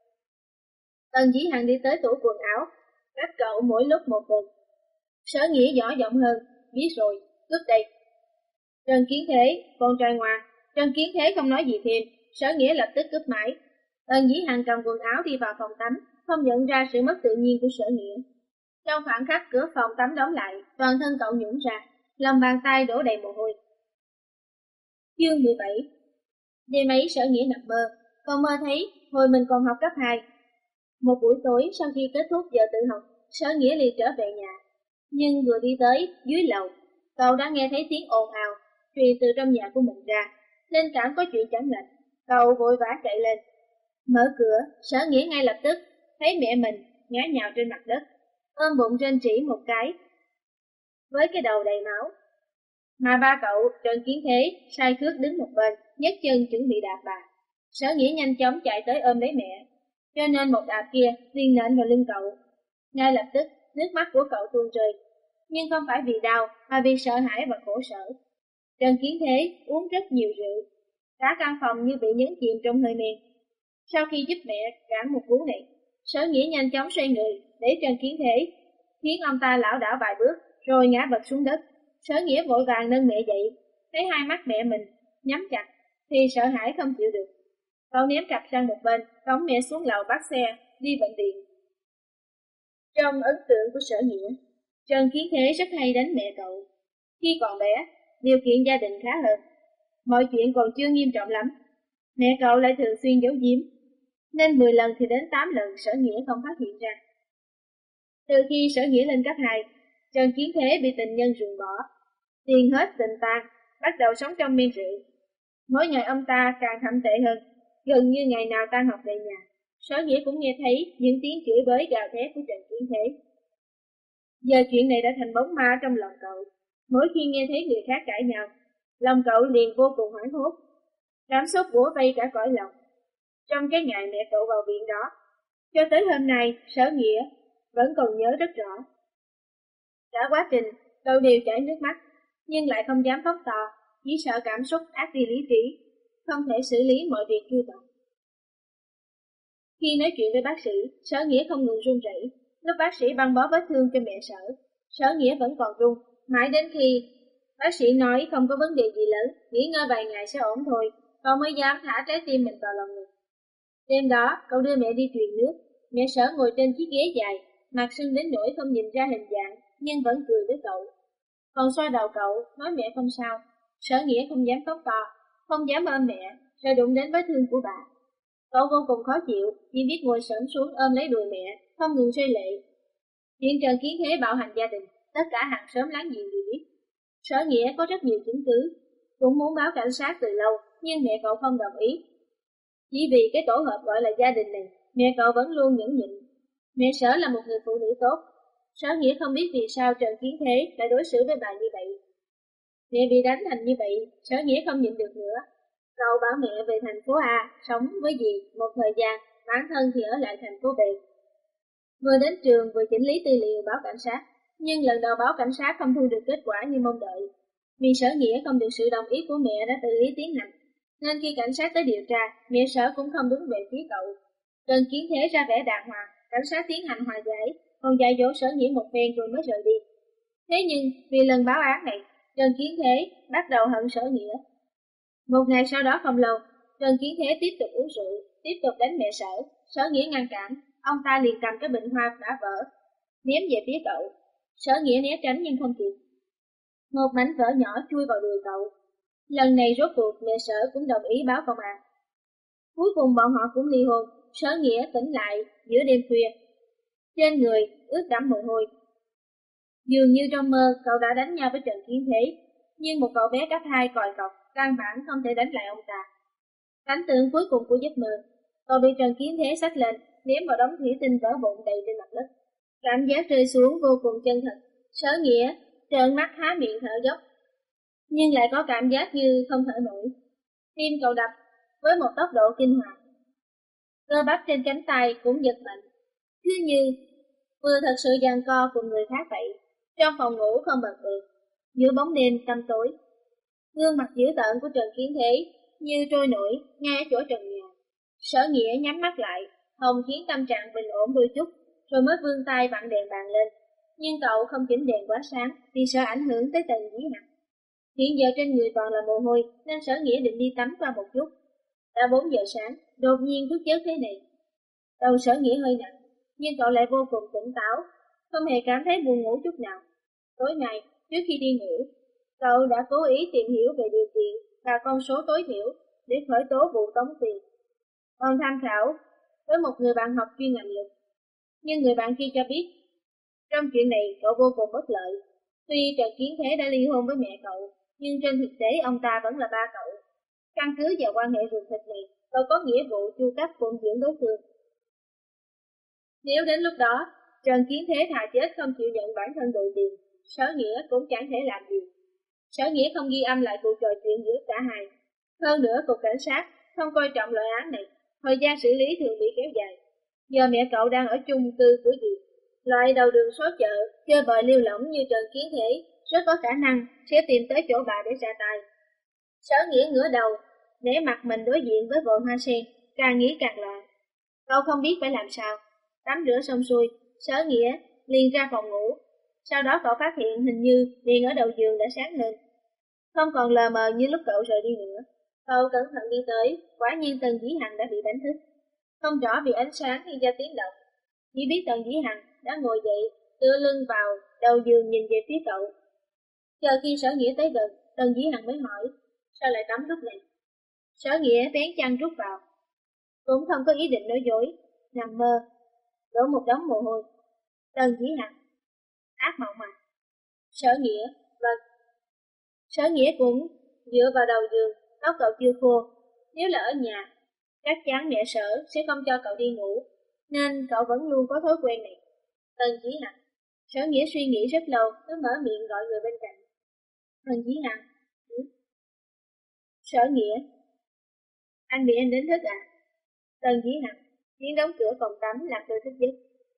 A: Tần Dĩ Hằng đi tới tủ quần áo, cách cậu mỗi lúc một vùng. Sở Nghĩa nhỏ giọng hơn, biết rồi, cướp đây. Trần Kiến Thế, con trai ngoan. Trần Kiến Thế không nói gì thêm, Sở Nghĩa lập tức cướp máy. Tần Dĩ Hằng cầm quần áo đi vào phòng tắm, không nhận ra sự mất tự nhiên của Sở Nghĩa. Trong khoảng khắc cửa phòng tắm đóng lại, toàn thân cậu nhũn ra, lòng bàn tay đổ đầy mồ hôi. Chương mười bảy. Đêm ấy Sở Nghĩa nằm mơ, cậu mơ thấy hồi mình còn học cấp hai. Một buổi tối sau khi kết thúc giờ tự học, Sở Nghĩa liền trở về nhà. Nhưng vừa đi tới dưới lầu, cậu đã nghe thấy tiếng ồn ào truyền từ trong nhà của mình ra, nên cảm có chuyện chẳng lành. Cậu vội vã chạy lên, mở cửa. Sở Nghĩa ngay lập tức thấy mẹ mình ngã nhào trên mặt đất, ôm bụng rên rỉ một cái với cái đầu đầy máu. Mà ba cậu Trần Kiến Thế sai thước đứng một bên, nhấc chân chuẩn bị đạp bà. Sở Nghĩa nhanh chóng chạy tới ôm lấy mẹ, cho nên một đạp kia liền nện vào lưng cậu. Ngay lập tức nước mắt của cậu tuôn rơi, nhưng không phải vì đau mà vì sợ hãi và khổ sở. Trần Kiến Thế uống rất nhiều rượu, cả căn phòng như bị nhấn chìm trong hơi men. Sau khi giúp mẹ cản một cú này, Sở Nghĩa nhanh chóng xoay người để Trần Kiến Thế, khiến ông ta lảo đảo vài bước rồi ngã vật xuống đất. Sở Nghĩa vội vàng nâng mẹ dậy, thấy hai mắt mẹ mình nhắm chặt thì sợ hãi không chịu được. Cậu ném cặp sang một bên, phóng mẹ xuống lầu bắt xe đi bệnh viện. Trong ấn tượng của Sở Nghĩa, Trần Kiến Thế rất hay đánh mẹ cậu. Khi còn bé, điều kiện gia đình khá hơn, mọi chuyện còn chưa nghiêm trọng lắm. Mẹ cậu lại thường xuyên giấu giếm, nên mười lần thì đến tám lần Sở Nghĩa không phát hiện ra. Từ khi Sở Nghĩa lên cấp hai, Trần Kiến Thế bị tình nhân ruồng bỏ, tiền hết tình tan, bắt đầu sống trong men rượu. Mỗi ngày ông ta càng thậm tệ hơn, gần như ngày nào tan học về nhà, Sở Nghĩa cũng nghe thấy những tiếng chửi bới gào thét của Trần Kiến Thế. Giờ chuyện này đã thành bóng ma trong lòng cậu. Mỗi khi nghe thấy người khác cãi nhau, lòng cậu liền vô cùng hoảng hốt, cảm xúc bủa vây cả cõi lòng. Trong cái ngày mẹ cậu vào viện đó, cho tới hôm nay, Sở Nghĩa vẫn còn nhớ rất rõ. Cả quá trình, cậu đều chảy nước mắt, nhưng lại không dám khóc to, chỉ sợ cảm xúc át đi lý trí, không thể xử lý mọi việc chu toàn. Khi nói chuyện với bác sĩ, Sở Nghĩa không ngừng run rẩy. Lúc bác sĩ băng bó vết thương cho mẹ Sở, Sở Nghĩa vẫn còn run, mãi đến khi bác sĩ nói không có vấn đề gì lớn, nghỉ ngơi vài ngày sẽ ổn thôi, cậu mới dám thả trái tim mình vào lòng ngực. Đêm đó, cậu đưa mẹ đi truyền nước. Mẹ Sở ngồi trên chiếc ghế dài, mặt sưng đến nỗi không nhìn ra hình dạng, nhưng vẫn cười với cậu. Còn xoa đầu cậu, nói mẹ không sao. Sở Nghĩa không dám khóc to, không dám ôm mẹ, sợ đụng đến vết thương của bà. Cậu vô cùng khó chịu, chỉ biết ngồi xổm xuống ôm lấy đùi mẹ, không ngừng rơi lệ. Chuyện Trần Kiến Thế bạo hành gia đình, tất cả hàng xóm láng giềng đều biết. Sở Nghĩa có rất nhiều chứng cứ, cũng muốn báo cảnh sát từ lâu, nhưng mẹ cậu không đồng ý. Chỉ vì cái tổ hợp gọi là gia đình này, mẹ cậu vẫn luôn nhẫn nhịn. Mẹ Sở là một người phụ nữ tốt. Sở Nghĩa không biết vì sao Trần Kiến Thế lại đối xử với bà như vậy. Mẹ bị đánh thành như vậy, Sở Nghĩa không nhịn được nữa. Cậu bảo mẹ về thành phố A, sống với dì một thời gian, bản thân thì ở lại thành phố B. Vừa đến trường vừa chỉnh lý tư liệu báo cảnh sát, nhưng lần đầu báo cảnh sát không thu được kết quả như mong đợi. Vì Sở Nghĩa không được sự đồng ý của mẹ đã tự ý tiến hành, nên khi cảnh sát tới điều tra, mẹ Sở cũng không đứng về phía cậu. Trần Kiến Thế ra vẻ đàng hoàng, cảnh sát tiến hành hòa giải, còn dạy dỗ Sở Nghĩa một phen rồi mới rời đi. Thế nhưng vì lần báo án này, Trần Kiến Thế bắt đầu hận Sở Nghĩa. Một ngày sau đó không lâu, Trần Kiến Thế tiếp tục uống rượu, tiếp tục đánh mẹ Sở. Sở Nghĩa ngăn cản, ông ta liền cầm cái bình hoa đã vỡ, ném về phía cậu. Sở Nghĩa né tránh nhưng không kịp. Một mảnh vỡ nhỏ chui vào đùi cậu. Lần này rốt cuộc mẹ Sở cũng đồng ý báo công an. Cuối cùng bọn họ cũng ly hôn. Sở Nghĩa tỉnh lại giữa đêm khuya, trên người ướt đẫm mồ hôi. Dường như trong mơ cậu đã đánh nhau với Trần Kiến Thế, nhưng một cậu bé cấp hai còi cọc căn bản không thể đánh lại ông ta. Cảnh tượng cuối cùng của giấc mơ, cậu bị Trần Kiến Thế xách lên, ném vào đống thủy tinh vỡ vụn đầy trên mặt đất. Cảm giác rơi xuống vô cùng chân thật. Sở Nghĩa trợn mắt há miệng thở dốc, nhưng lại có cảm giác như không thở nổi. Tim cậu đập với một tốc độ kinh hoàng, cơ bắp trên cánh tay cũng giật mạnh, cứ như vừa thật sự giằng co cùng người khác vậy. Trong phòng ngủ không bật được, giữa bóng đêm tăm tối, gương mặt dữ tợn của Trần Kiến Thế như trôi nổi ngay ở chỗ trần nhà. Sở Nghĩa nhắm mắt lại, hồng khiến tâm trạng bình ổn đôi chút, rồi mới vươn tay vặn đèn bàn lên. Nhưng cậu không chỉnh đèn quá sáng vì sợ ảnh hưởng tới Tần Dĩ Hằng. Hiện giờ trên người toàn là mồ hôi nên Sở Nghĩa định đi tắm qua một chút. Đã bốn giờ sáng, đột nhiên thức giấc thế này. Đầu Sở Nghĩa hơi nặng, nhưng cậu lại vô cùng tỉnh táo, không hề cảm thấy buồn ngủ chút nào. Tối nay, trước khi đi ngủ, cậu đã cố ý tìm hiểu về điều kiện và con số tối thiểu để khởi tố vụ tống tiền. Còn tham khảo với một người bạn học chuyên ngành luật, nhưng người bạn kia cho biết trong chuyện này cậu vô cùng bất lợi. Tuy Trần Kiến Thế đã ly hôn với mẹ cậu, nhưng trên thực tế ông ta vẫn là ba cậu. Căn cứ vào quan hệ ruột thịt này, cậu có nghĩa vụ chu cấp phụng dưỡng đối phương. Nếu đến lúc đó Trần Kiến Thế thà chết không chịu nhận bản thân đội tiền, Sở Nghĩa cũng chẳng thể làm gì. Sở Nghĩa không ghi âm lại cuộc trò chuyện giữa cả hai. Hơn nữa cục cảnh sát không coi trọng loại án này, thời gian xử lý thường bị kéo dài. Giờ mẹ cậu đang ở chung cư của dì, loại đầu đường xó chợ, chơi bời liêu lỏng như Trần Kiến Thế rất có khả năng sẽ tìm tới chỗ bà để ra tay. Sở Nghĩa ngửa đầu, để mặt mình đối diện với vườn hoa sen, càng nghĩ càng loạn. Cậu không biết phải làm sao. Tắm rửa xong xuôi, Sở Nghĩa liền ra phòng ngủ. Sau đó cậu phát hiện hình như đèn ở đầu giường đã sáng lên, không còn lờ mờ như lúc cậu rời đi nữa. Cậu cẩn thận đi tới, quả nhiên Tần Dĩ Hằng đã bị đánh thức. Không rõ vì ánh sáng hay do tiếng động, chỉ biết Tần Dĩ Hằng đã ngồi dậy, tựa lưng vào đầu giường nhìn về phía cậu. Chờ khi Sở Nghĩa tới gần, Tần Dĩ Hằng mới hỏi, sao lại tắm lúc này? Sở Nghĩa vén chăn rút vào, cũng không có ý định nói dối, nằm mơ, đổ một đống mồ hôi. Tần Dĩ Hằng, ác mộng mà. Sở Nghĩa, vâng. Sở Nghĩa cũng dựa vào đầu giường, tóc cậu chưa khô. Nếu là ở nhà, chắc chắn mẹ Sở sẽ không cho cậu đi ngủ, nên cậu vẫn luôn có thói quen này. Tần Dĩ Hằng, Sở Nghĩa suy nghĩ rất lâu, mới mở miệng gọi người bên cạnh. Tần Dĩ Hằng, ừ? Sở Nghĩa, anh bị em đánh thức à? Tần Dĩ Hằng, tiếng đóng cửa phòng tắm làm tôi thức giấc.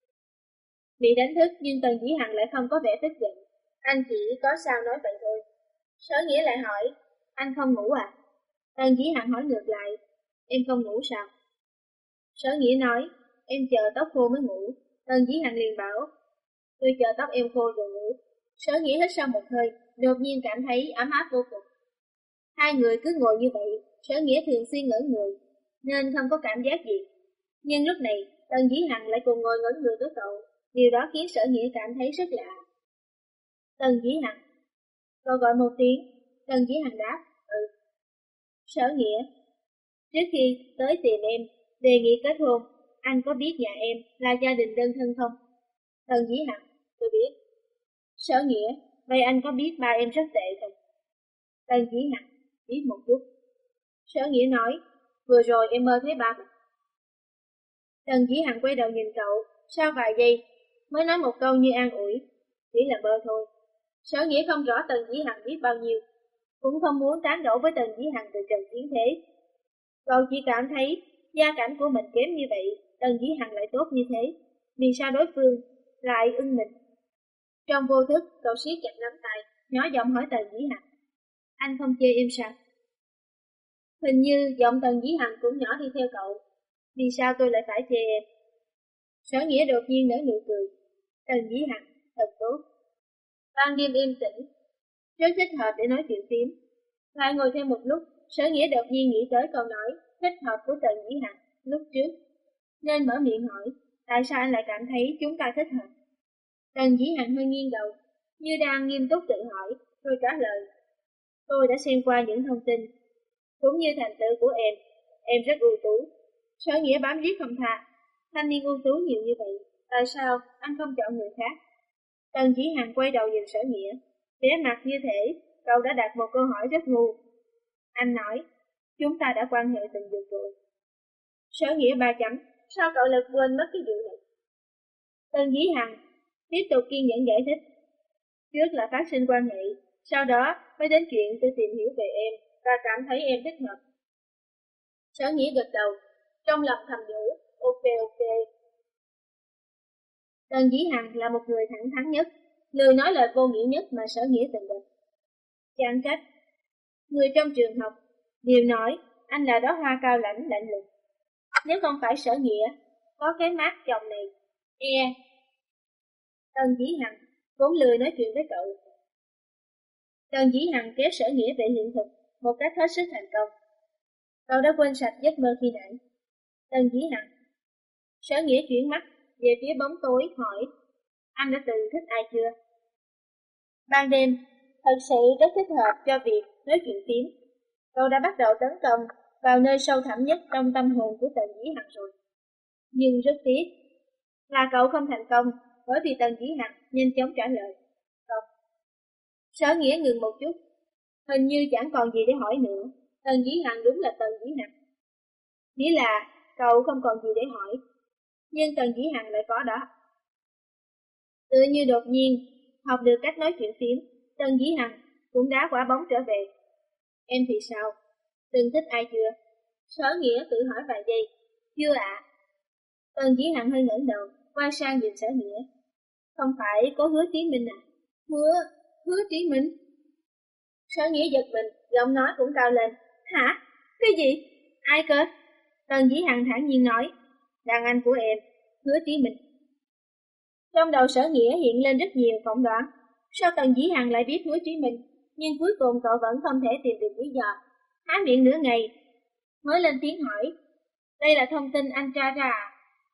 A: Bị đánh thức nhưng Tần Dĩ Hằng lại không có vẻ tức giận. Anh chỉ có sao nói vậy thôi. Sở Nghĩa lại hỏi, anh không ngủ à? Tần Dĩ Hằng hỏi ngược lại, em không ngủ sao? Sở Nghĩa nói, em chờ tóc khô mới ngủ. Tần Dĩ Hằng liền bảo, tôi chờ tóc em khô rồi ngủ. Sở Nghĩa hít sâu một hơi, đột nhiên cảm thấy ấm áp vô cùng. Hai người cứ ngồi như vậy, Sở Nghĩa thường xuyên ngẩn người, nên không có cảm giác gì. Nhưng lúc này, Tần Dĩ Hằng lại cùng ngồi ngẩn người với cậu. Điều đó khiến Sở Nghĩa cảm thấy rất lạ. Tần Dĩ Hằng, cậu gọi một tiếng. Tần Dĩ Hằng đáp, ừ. Sở Nghĩa, trước khi tới tìm em, đề nghị kết hôn, anh có biết nhà em là gia đình đơn thân không? Tần Dĩ Hằng, tôi biết. Sở Nghĩa, vậy anh có biết ba em rất tệ không? Tần Dĩ Hằng, biết một chút. Sở Nghĩa nói, vừa rồi em mơ thấy ba mình. Tần Dĩ Hằng quay đầu nhìn cậu, sau vài giây mới nói một câu như an ủi, chỉ là mơ thôi. Sở Nghĩa không rõ Tần Dĩ Hằng biết bao nhiêu, cũng không muốn tán đổ với Tần Dĩ Hằng từ Trần Kiến Thế. Cậu chỉ cảm thấy gia cảnh của mình kém như vậy, Tần Dĩ Hằng lại tốt như thế, vì sao đối phương lại ưng mình? Trong vô thức, cậu siết chặt nắm tay, nhỏ giọng hỏi Tần Dĩ Hằng, anh không chê em sao? Hình như giọng Tần Dĩ Hằng cũng nhỏ đi theo cậu, vì sao tôi lại phải chê em? Sở Nghĩa đột nhiên nở nụ cười, Tần Dĩ Hằng, thật tốt. Ban đêm im tĩnh, rất thích hợp để nói chuyện phím. Lại ngồi thêm một lúc, Sở Nghĩa đột nhiên nghĩ tới câu nói thích hợp của Tần Dĩ Hằng lúc trước, nên mở miệng hỏi, tại sao anh lại cảm thấy chúng ta thích hợp? Tần Dĩ Hằng hơi nghiêng đầu, như đang nghiêm túc tự hỏi, rồi trả lời, tôi đã xem qua những thông tin, cũng như thành tựu của em, em rất ưu tú. Sở Nghĩa bám riết không tha, thanh niên ưu tú nhiều như vậy, tại sao anh không chọn người khác? Tần Dĩ Hằng quay đầu nhìn Sở Nghĩa, vẻ mặt như thể cậu đã đặt một câu hỏi rất ngu. Anh nói, chúng ta đã quan hệ tình dục rồi. Sở Nghĩa ba chấm, sao cậu lại quên mất cái vụ này? Tần Dĩ Hằng tiếp tục kiên nhẫn giải thích, trước là phát sinh quan hệ, sau đó mới đến chuyện tôi tìm hiểu về em và cảm thấy em thích hợp. Sở Nghĩa gật đầu, trong lòng thầm nhủ, ok ok. Tần Dĩ Hằng là một người thẳng thắn nhất, lười nói lời vô nghĩa nhất mà Sở Nghĩa từng gặp. Chẳng trách, người trong trường học đều nói anh là đóa hoa cao lãnh lạnh lùng. Nếu không phải Sở Nghĩa có cái mác chồng này, e Tần Dĩ Hằng vốn lười nói chuyện với cậu. Tần Dĩ Hằng kéo Sở Nghĩa về hiện thực một cách hết sức thành công. Cậu đã quên sạch giấc mơ khi nãy. Tần Dĩ Hằng. Sở Nghĩa chuyển mắt về phía bóng tối hỏi, anh đã từng thích ai chưa? Ban đêm thật sự rất thích hợp cho việc nói chuyện phím. Cậu đã bắt đầu tấn công vào nơi sâu thẳm nhất trong tâm hồn của Tần Dĩ Hằng rồi. Nhưng rất tiếc là cậu không thành công, bởi vì Tần Dĩ Hằng nhanh chóng trả lời, không. Sở Nghĩa ngừng một chút, hình như chẳng còn gì để hỏi nữa. Tần Dĩ Hằng đúng là Tần Dĩ Hằng, nghĩa là cậu không còn gì để hỏi, nhưng Tần Dĩ Hằng lại có đó. Tự như đột nhiên học được cách nói chuyện phím, Tần Dĩ Hằng cũng đá quả bóng trở về. Em thì sao? Từng thích ai chưa? Sở Nghĩa tự hỏi vài giây. Chưa ạ. À? Tần Dĩ Hằng hơi ngẩng đầu, quay sang nhìn Sở Nghĩa. Không phải có Hứa Chí Minh à? Hứa, Hứa Chí Minh? Sở Nghĩa giật mình, giọng nói cũng cao lên. Hả? Cái gì? Ai cơ? Tần Dĩ Hằng thản nhiên nói, đàn anh của em, Hứa Chí Minh. Trong đầu Sở Nghĩa hiện lên rất nhiều phỏng đoán. Sao Tần Dĩ Hằng lại biết Hứa Chí Minh? Nhưng cuối cùng cậu vẫn không thể tìm được lý do. Há miệng nửa ngày mới lên tiếng hỏi, đây là thông tin anh tra ra à?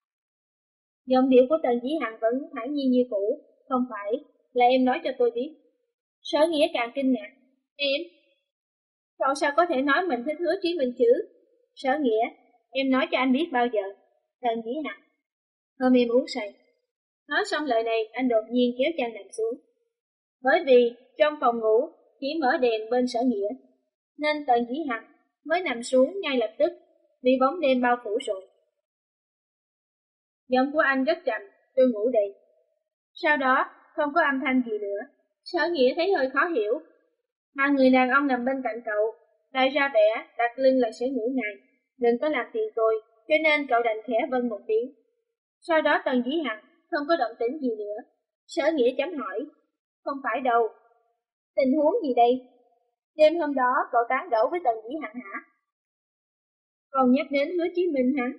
A: Giọng điệu của Tần Dĩ Hằng vẫn thản nhiên như cũ, không phải, là em nói cho tôi biết. Sở Nghĩa càng kinh ngạc, em? Cậu sao có thể nói mình thích Hứa Chí Minh chứ? Sở Nghĩa, em nói cho anh biết bao giờ? Tần Dĩ Hằng, hôm em uống say. Nói xong lời này, anh đột nhiên kéo chăn nằm xuống. Bởi vì trong phòng ngủ chỉ mở đèn bên Sở Nghĩa, nên Tần Dĩ Hằng mới nằm xuống ngay lập tức, bị bóng đêm bao phủ rồi. Giọng của anh rất trầm, tôi ngủ đây. Sau đó, không có âm thanh gì nữa. Sở Nghĩa thấy hơi khó hiểu. Mà người đàn ông nằm bên cạnh cậu, lại ra vẻ đặt lưng là sẽ ngủ ngay. Đừng có làm phiền tôi, cho nên cậu đành khẽ vâng một tiếng. Sau đó Tần Dĩ Hằng không có động tĩnh gì nữa. Sở Nghĩa chấm hỏi, không phải đâu. Tình huống gì đây? Đêm hôm đó cậu tán gẫu với Tần Dĩ Hằng hả? Còn nhắc đến Hứa Chí Minh hắn,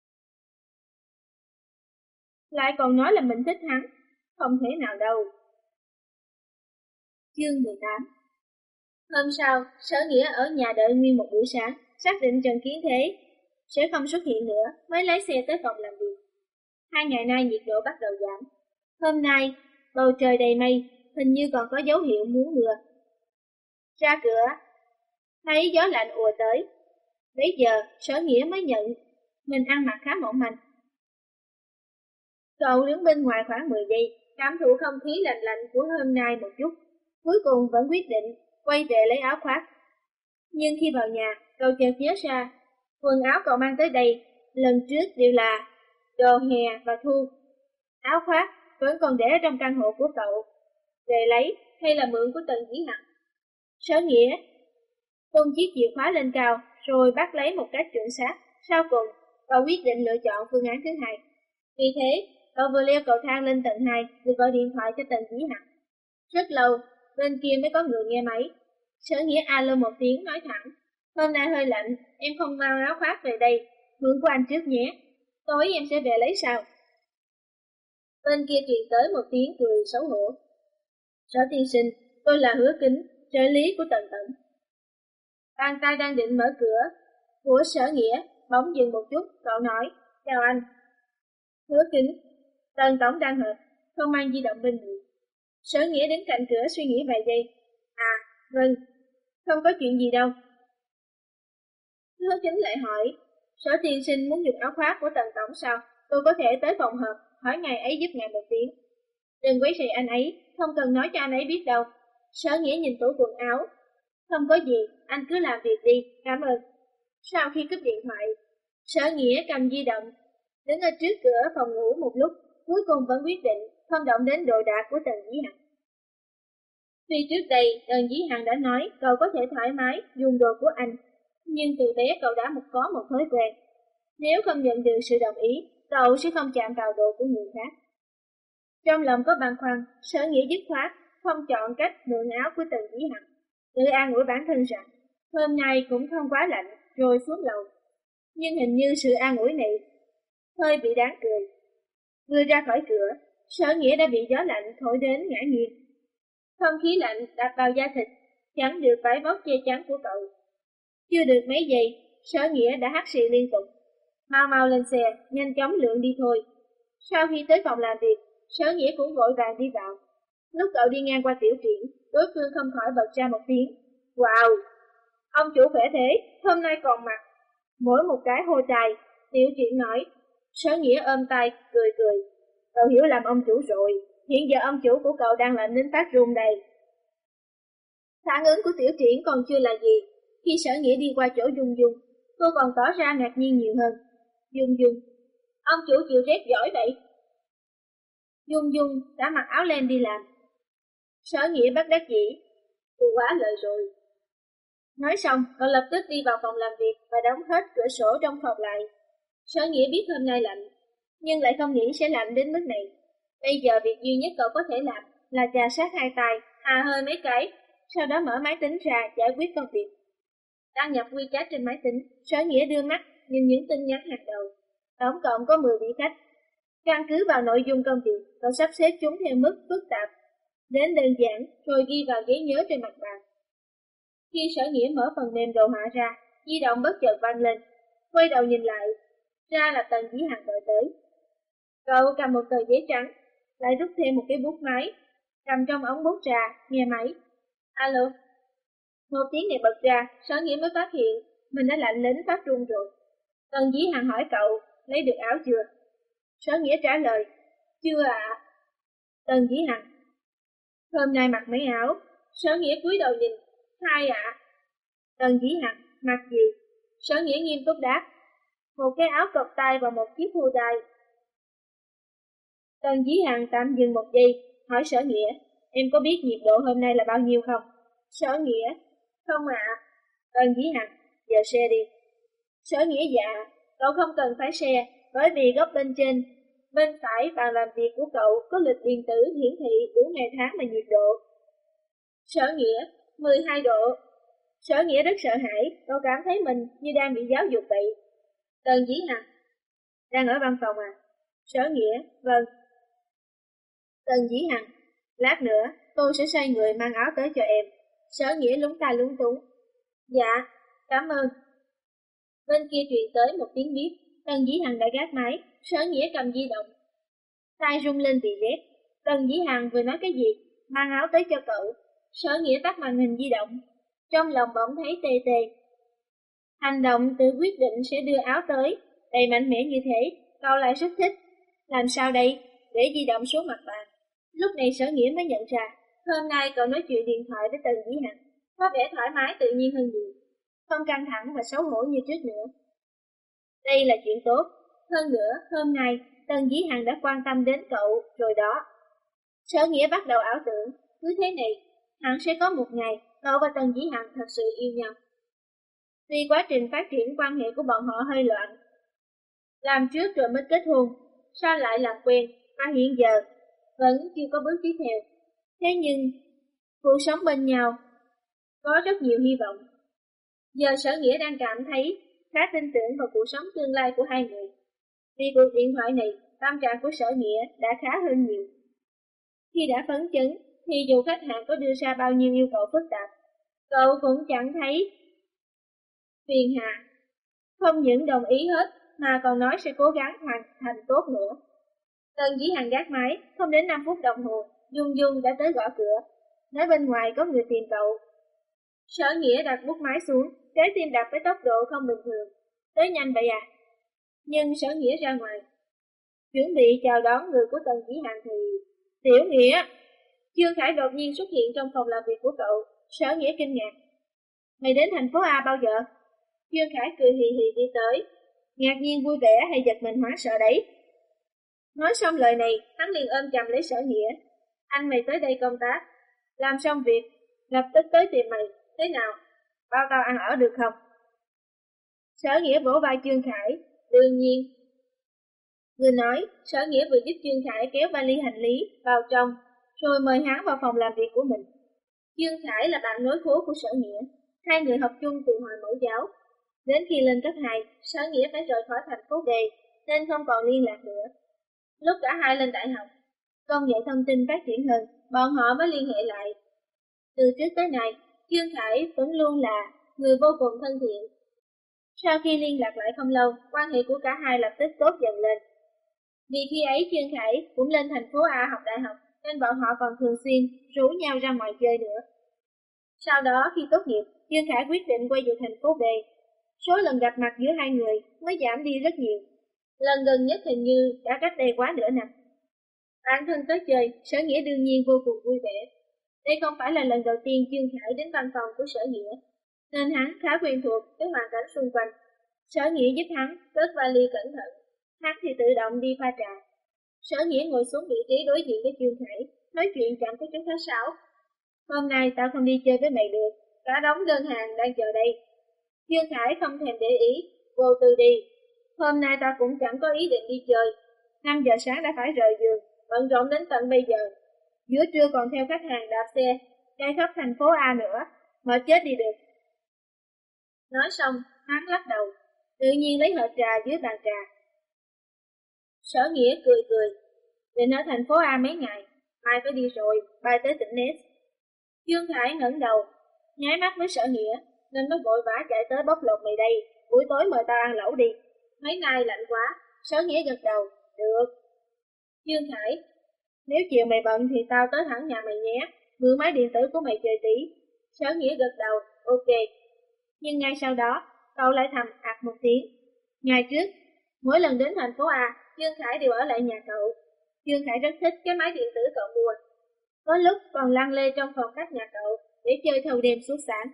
A: lại còn nói là mình thích hắn, không thể nào đâu. Chương mười tám. Hôm sau, Sở Nghĩa ở nhà đợi nguyên một buổi sáng, xác định Trần Kiến Thế sẽ không xuất hiện nữa, mới lái xe tới phòng làm việc. Hai ngày nay nhiệt độ bắt đầu giảm. Hôm nay, bầu trời đầy mây, hình như còn có dấu hiệu muốn mưa. Ra cửa, thấy gió lạnh ùa tới. Bây giờ, Sở Nghĩa mới nhận mình ăn mặc khá mỏng manh. Cậu đứng bên ngoài khoảng mười giây, cảm thụ không khí lạnh lạnh của hôm nay một chút. Cuối cùng vẫn quyết định quay về lấy áo khoác. Nhưng khi vào nhà, cậu chợt nhớ ra, quần áo cậu mang tới đây lần trước đều là đồ hè và thu. Áo khoác vẫn còn để trong căn hộ của cậu. Về lấy hay là mượn của Tần Dĩ Hằng? Sở Nghĩa tung chiếc chìa khóa lên cao, rồi bắt lấy một cách chuẩn xác. Sau cùng, cậu quyết định lựa chọn phương án thứ hai. Vì thế, cậu vừa leo cầu thang lên tầng hai, vừa gọi điện thoại cho Tần Dĩ Hằng. Rất lâu, bên kia mới có người nghe máy. Sở Nghĩa alo một tiếng nói thẳng, hôm nay hơi lạnh, em không mang áo khoác về đây, mượn của anh trước nhé, tối em sẽ về lấy sau. Bên kia truyền tới một tiếng cười xấu hổ. Sở tiên sinh, Tôi là Hứa Kính, trợ lý của Tần Tổng. Bàn tay đang định mở cửa của Sở Nghĩa, bỗng dừng một chút, cậu nói, chào anh. Hứa Kính, Tần Tổng đang họp, không mang di động bên người. Sở Nghĩa đến cạnh cửa suy nghĩ vài giây. À, vâng, không có chuyện gì đâu. Hứa Kính lại hỏi, Sở tiên sinh muốn dùng áo khoác của Tần Tổng sao? Tôi có thể tới phòng họp, hỏi ngài ấy giúp ngài một tiếng. Đừng quấy rầy anh ấy, không cần nói cho anh ấy biết đâu. Sở Nghĩa nhìn tủ quần áo. Không có gì, anh cứ làm việc đi, cảm ơn. Sau khi cúp điện thoại, Sở Nghĩa cầm di động, đứng ở trước cửa phòng ngủ một lúc, cuối cùng vẫn quyết định không động đến đồ đạc của Tần Dĩ Hằng. Tuy trước đây Tần Dĩ Hằng đã nói cậu có thể thoải mái dùng đồ của anh, nhưng từ bé cậu đã một có một thói quen. Nếu không nhận được sự đồng ý, cậu sẽ không chạm vào đồ của người khác. Trong lòng có băn khoăn, Sở Nghĩa dứt khoát không chọn cách mượn áo của Tần Dĩ Hằng, tự an ủi bản thân rằng hôm nay cũng không quá lạnh, rồi xuống lầu. Nhưng hình như sự an ủi này hơi bị đáng cười. Vừa ra khỏi cửa, Sở Nghĩa đã bị gió lạnh thổi đến ngã nghiêng. Không khí lạnh đập vào da thịt, chẳng được vải vóc che chắn của cậu. Chưa được mấy giây, Sở Nghĩa đã hắt xì liên tục. Mau mau lên xe, nhanh chóng lượn đi thôi. Sau khi tới phòng làm việc, Sở Nghĩa cũng vội vàng đi vào. Lúc cậu đi ngang qua Tiểu Triển, đối phương không khỏi bật ra một tiếng. Wow! Ông chủ khỏe thế, hôm nay còn mặc mỗi một cái hôi tài. Tiểu Triển nói. Sở Nghĩa ôm tay, cười cười. Cậu hiểu lầm ông chủ rồi, hiện giờ ông chủ của cậu đang lạnh đến phát run đây. Phản ứng của Tiểu Triển còn chưa là gì. Khi Sở Nghĩa đi qua chỗ Dung Dung, cô còn tỏ ra ngạc nhiên nhiều hơn. Dung Dung, ông chủ chịu rét giỏi vậy. Dung Dung đã mặc áo len đi làm. Sở Nghĩa bất đắc dĩ, cô quá lời rồi. Nói xong, cậu lập tức đi vào phòng làm việc và đóng hết cửa sổ trong phòng lại. Sở Nghĩa biết hôm nay lạnh, nhưng lại không nghĩ sẽ lạnh đến mức này. Bây giờ việc duy nhất cậu có thể làm là chà sát hai tay, hà hơi mấy cái, sau đó mở máy tính ra giải quyết công việc. Đăng nhập WeChat trên máy tính, Sở Nghĩa đưa mắt nhìn những tin nhắn hàng đầu. Tổng cộng có mười vị khách. Căn cứ vào nội dung công việc, cậu sắp xếp chúng theo mức phức tạp đến đơn giản, rồi ghi vào giấy nhớ trên mặt bàn. Khi Sở Nghĩa mở phần mềm đồ họa ra, di động bất chợt vang lên. Quay đầu nhìn lại, ra là Tần Dĩ Hằng đợi tới. Cậu cầm một tờ giấy trắng, lại rút thêm một cái bút máy, cầm trong ống bút ra, nghe máy. Alo. Một tiếng này bật ra, Sở Nghĩa mới phát hiện mình đã lạnh đến phát run rồi. Tần Dĩ Hằng hỏi cậu, lấy được áo chưa? Sở Nghĩa trả lời, chưa ạ. À. Tần Dĩ Hằng, hôm nay mặc mấy áo? Sở Nghĩa cúi đầu nhìn, hai ạ. À. Tần Dĩ Hằng, mặc gì? Sở Nghĩa nghiêm túc đáp, một cái áo cộc tay và một chiếc hô tay. Tần Dĩ Hằng tạm dừng một giây, hỏi Sở Nghĩa, em có biết nhiệt độ hôm nay là bao nhiêu không? Sở Nghĩa, không ạ. À. Tần Dĩ Hằng, giờ xe đi. Sở Nghĩa dạ, cậu không cần phải xe, bởi vì góc bên trên, bên phải bàn làm việc của cậu có lịch điện tử hiển thị đủ ngày tháng và nhiệt độ. Sở Nghĩa, mười hai độ. Sở Nghĩa rất sợ hãi, cậu cảm thấy mình như đang bị giáo dục vậy. Tần Dĩ Hằng, đang ở văn phòng à? Sở Nghĩa, vâng. Tần Dĩ Hằng, lát nữa tôi sẽ sai người mang áo tới cho em. Sở Nghĩa lúng ta lúng túng. Dạ, cảm ơn. Bên kia truyền tới một tiếng bíp, Tần Dĩ Hằng đã gác máy, Sở Nghĩa cầm di động. Tay rung lên vì rét. Tần Dĩ Hằng vừa nói cái gì? Mang áo tới cho cậu. Sở Nghĩa tắt màn hình di động. Trong lòng bỗng thấy tê tê. Hành động tự quyết định sẽ đưa áo tới, đầy mạnh mẽ như thế, cậu lại rất thích. Làm sao đây? Để di động xuống mặt bàn. Lúc này Sở Nghĩa mới nhận ra, hôm nay cậu nói chuyện điện thoại với Tần Dĩ Hằng, có vẻ thoải mái tự nhiên hơn nhiều, không căng thẳng và xấu hổ như trước nữa. Đây là chuyện tốt. Hơn nữa, hôm nay Tần Dĩ Hằng đã quan tâm đến cậu rồi đó. Sở Nghĩa bắt đầu ảo tưởng, cứ thế này, hẳn sẽ có một ngày cậu và Tần Dĩ Hằng thật sự yêu nhau. Tuy quá trình phát triển quan hệ của bọn họ hơi loạn, làm trước rồi mới kết hôn, sao lại làm quen, mà hiện giờ vẫn chưa có bước tiếp theo. Thế nhưng, cuộc sống bên nhau có rất nhiều hy vọng. Giờ Sở Nghĩa đang cảm thấy khá tin tưởng vào cuộc sống tương lai của hai người. Vì cuộc điện thoại này, tâm trạng của Sở Nghĩa đã khá hơn nhiều. Khi đã phấn chấn, thì dù khách hàng có đưa ra bao nhiêu yêu cầu phức tạp, cậu cũng chẳng thấy phiền hà. Không những đồng ý hết, mà còn nói sẽ cố gắng hoàn thành tốt nữa. Tần Dĩ Hằng gác máy, không đến năm phút đồng hồ, Dung Dung đã tới gõ cửa, nói bên ngoài có người tìm cậu. Sở Nghĩa đặt bút máy xuống, trái tim đập với tốc độ không bình thường. Tới nhanh vậy à? Nhưng Sở Nghĩa ra ngoài, chuẩn bị chào đón người của Tần Dĩ Hằng thì... Tiểu Nghĩa! Trương Khải đột nhiên xuất hiện trong phòng làm việc của cậu. Sở Nghĩa kinh ngạc. Mày đến thành phố A bao giờ? Trương Khải cười hì hì đi tới, ngạc nhiên vui vẻ hay giật mình hoảng sợ đấy. Nói xong lời này, hắn liền ôm chầm lấy Sở Nghĩa. Anh mày tới đây công tác, làm xong việc, lập tức tới tìm mày, thế nào? Bao tao ăn ở được không? Sở Nghĩa vỗ vai Trương Khải, đương nhiên. Vừa nói, Sở Nghĩa vừa giúp Trương Khải kéo vali hành lý vào trong, rồi mời hắn vào phòng làm việc của mình. Trương Khải là bạn nối khố của Sở Nghĩa, hai người học chung từ hồi mẫu giáo. Đến khi lên cấp hai, Sở Nghĩa phải rời khỏi thành phố B, nên không còn liên lạc nữa. Lúc cả hai lên đại học, công nghệ thông tin phát triển hơn, bọn họ mới liên hệ lại. Từ trước tới nay, Trương Khải vẫn luôn là người vô cùng thân thiện. Sau khi liên lạc lại không lâu, quan hệ của cả hai lập tức tốt dần lên. Vì khi ấy Trương Khải cũng lên thành phố A học đại học, nên bọn họ còn thường xuyên rủ nhau ra ngoài chơi nữa. Sau đó khi tốt nghiệp, Trương Khải quyết định quay về thành phố B. Số lần gặp mặt giữa hai người mới giảm đi rất nhiều. Lần gần nhất hình như đã cách đây quá nửa năm. Bạn thân tới chơi, Sở Nghĩa đương nhiên vô cùng vui vẻ. Đây không phải là lần đầu tiên Trương Khải đến văn phòng của Sở Nghĩa, nên hắn khá quen thuộc với hoàn cảnh xung quanh. Sở Nghĩa giúp hắn cất vali cẩn thận, hắn thì tự động đi pha trà. Sở Nghĩa ngồi xuống vị trí đối diện với Trương Khải, nói chuyện chẳng có chút khách sáo. Hôm nay tao không đi chơi với mày được, cả đống đơn hàng đang chờ đây. Trương Khải không thèm để ý, vô tư đi. Hôm nay tao cũng chẳng có ý định đi chơi. năm giờ sáng đã phải rời giường, bận rộn đến tận bây giờ. Giữa trưa còn theo khách hàng đạp xe, chạy khắp thành phố A nữa, mệt chết đi được. Nói xong, hắn lắc đầu, tự nhiên lấy hộp trà dưới bàn trà. Sở Nghĩa cười cười, định ở thành phố A mấy ngày, mai phải đi rồi, bay tới tỉnh Ness. Trương Khải ngẩng đầu, nháy mắt với Sở Nghĩa, nên mới vội vã chạy tới bóc lột mày đây, buổi tối mời tao ăn lẩu đi. Mấy ngày lạnh quá. Sở Nghĩa gật đầu, được. Trương Khải, nếu chiều mày bận thì tao tới thẳng nhà mày nhé, mượn máy điện tử của mày chơi tí. Sở Nghĩa gật đầu, ok. Nhưng ngay sau đó, cậu lại thầm ạc một tiếng. Ngày trước, mỗi lần đến thành phố A, Trương Khải đều ở lại nhà cậu. Trương Khải rất thích cái máy điện tử cậu mua. Có lúc còn lăn lê trong phòng khách nhà cậu để chơi thâu đêm suốt sáng.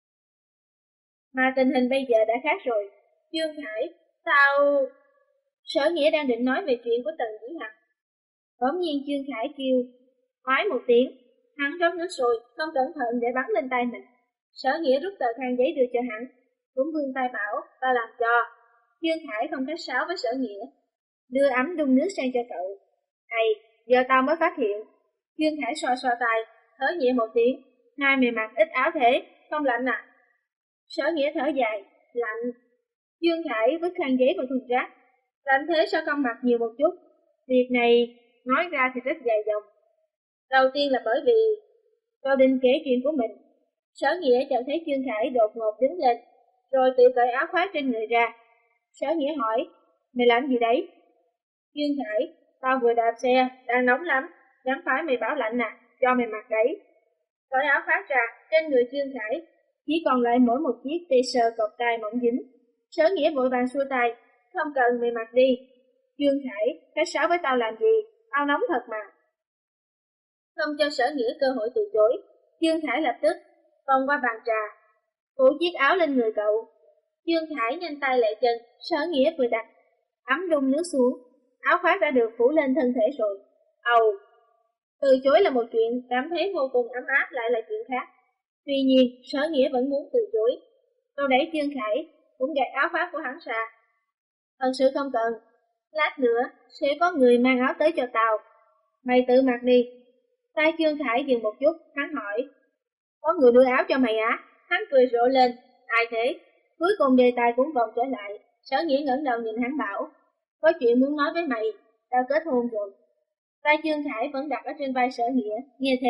A: Mà tình hình bây giờ đã khác rồi. Trương Khải, tao... Sở Nghĩa đang định nói về chuyện của Tần Dĩ Hằng. Bỗng nhiên Trương Khải kêu oái một tiếng, hắn rót nước sôi, không cẩn thận để bắn lên tay mình. Sở Nghĩa rút tờ khăn giấy đưa cho hắn, cũng vươn tay bảo, ta làm cho. Trương Khải không khách sáo với Sở Nghĩa, đưa ấm đun nước sang cho cậu. Hay, giờ tao mới phát hiện. Trương Khải xoa xoa tay, thở nhẹ một tiếng, nay mày mặc ít áo thế, không lạnh à? Sở Nghĩa thở dài, lạnh. Trương Khải vứt khăn giấy vào thùng rác, lạnh thế sao không mặc nhiều một chút? Việc này nói ra thì rất dài dòng. Đầu tiên là bởi vì cậu định kể chuyện của mình. Sở Nghĩa chợt thấy Trương Khải đột ngột đứng lên, rồi tự cởi áo khoác trên người ra. Sở Nghĩa hỏi, mày làm gì đấy? Trương Khải, tao vừa đạp xe, đang nóng lắm, chẳng phải mày bảo lạnh à, cho mày mặc đấy. Cởi áo khoác ra, trên người Trương Khải chỉ còn lại mỗi một chiếc t-shirt cộc tay mỏng dính. Sở Nghĩa vội vàng xua tay, không cần mày mặc đi. Trương Khải, khách sáo với tao làm gì, tao nóng thật mà. Không cho Sở Nghĩa cơ hội từ chối, Trương Khải lập tức vòng qua bàn trà, phủ chiếc áo lên người cậu. Trương Khải nhanh tay lẹ chân, Sở Nghĩa vừa đặt ấm đun nước xuống, áo khoác đã được phủ lên thân thể rồi. Ầu, từ chối là một chuyện, cảm thấy vô cùng ấm áp lại là chuyện khác. Tuy nhiên, Sở Nghĩa vẫn muốn từ chối. Cậu đẩy Trương Khải, cũng gạt áo khoác của hắn ra. Thật sự không cần, lát nữa sẽ có người mang áo tới cho tao. Mày tự mặc đi. Tay Trương Khải dừng một chút, hắn hỏi, có người đưa áo cho mày á? Hắn cười rộ lên, ai thế? Cuối cùng đề tài cũng vòng trở lại. Sở Nghĩa ngẩng đầu nhìn hắn bảo, có chuyện muốn nói với mày, tao kết hôn rồi. Tay Trương Khải vẫn đặt ở trên vai Sở Nghĩa, nghe thế,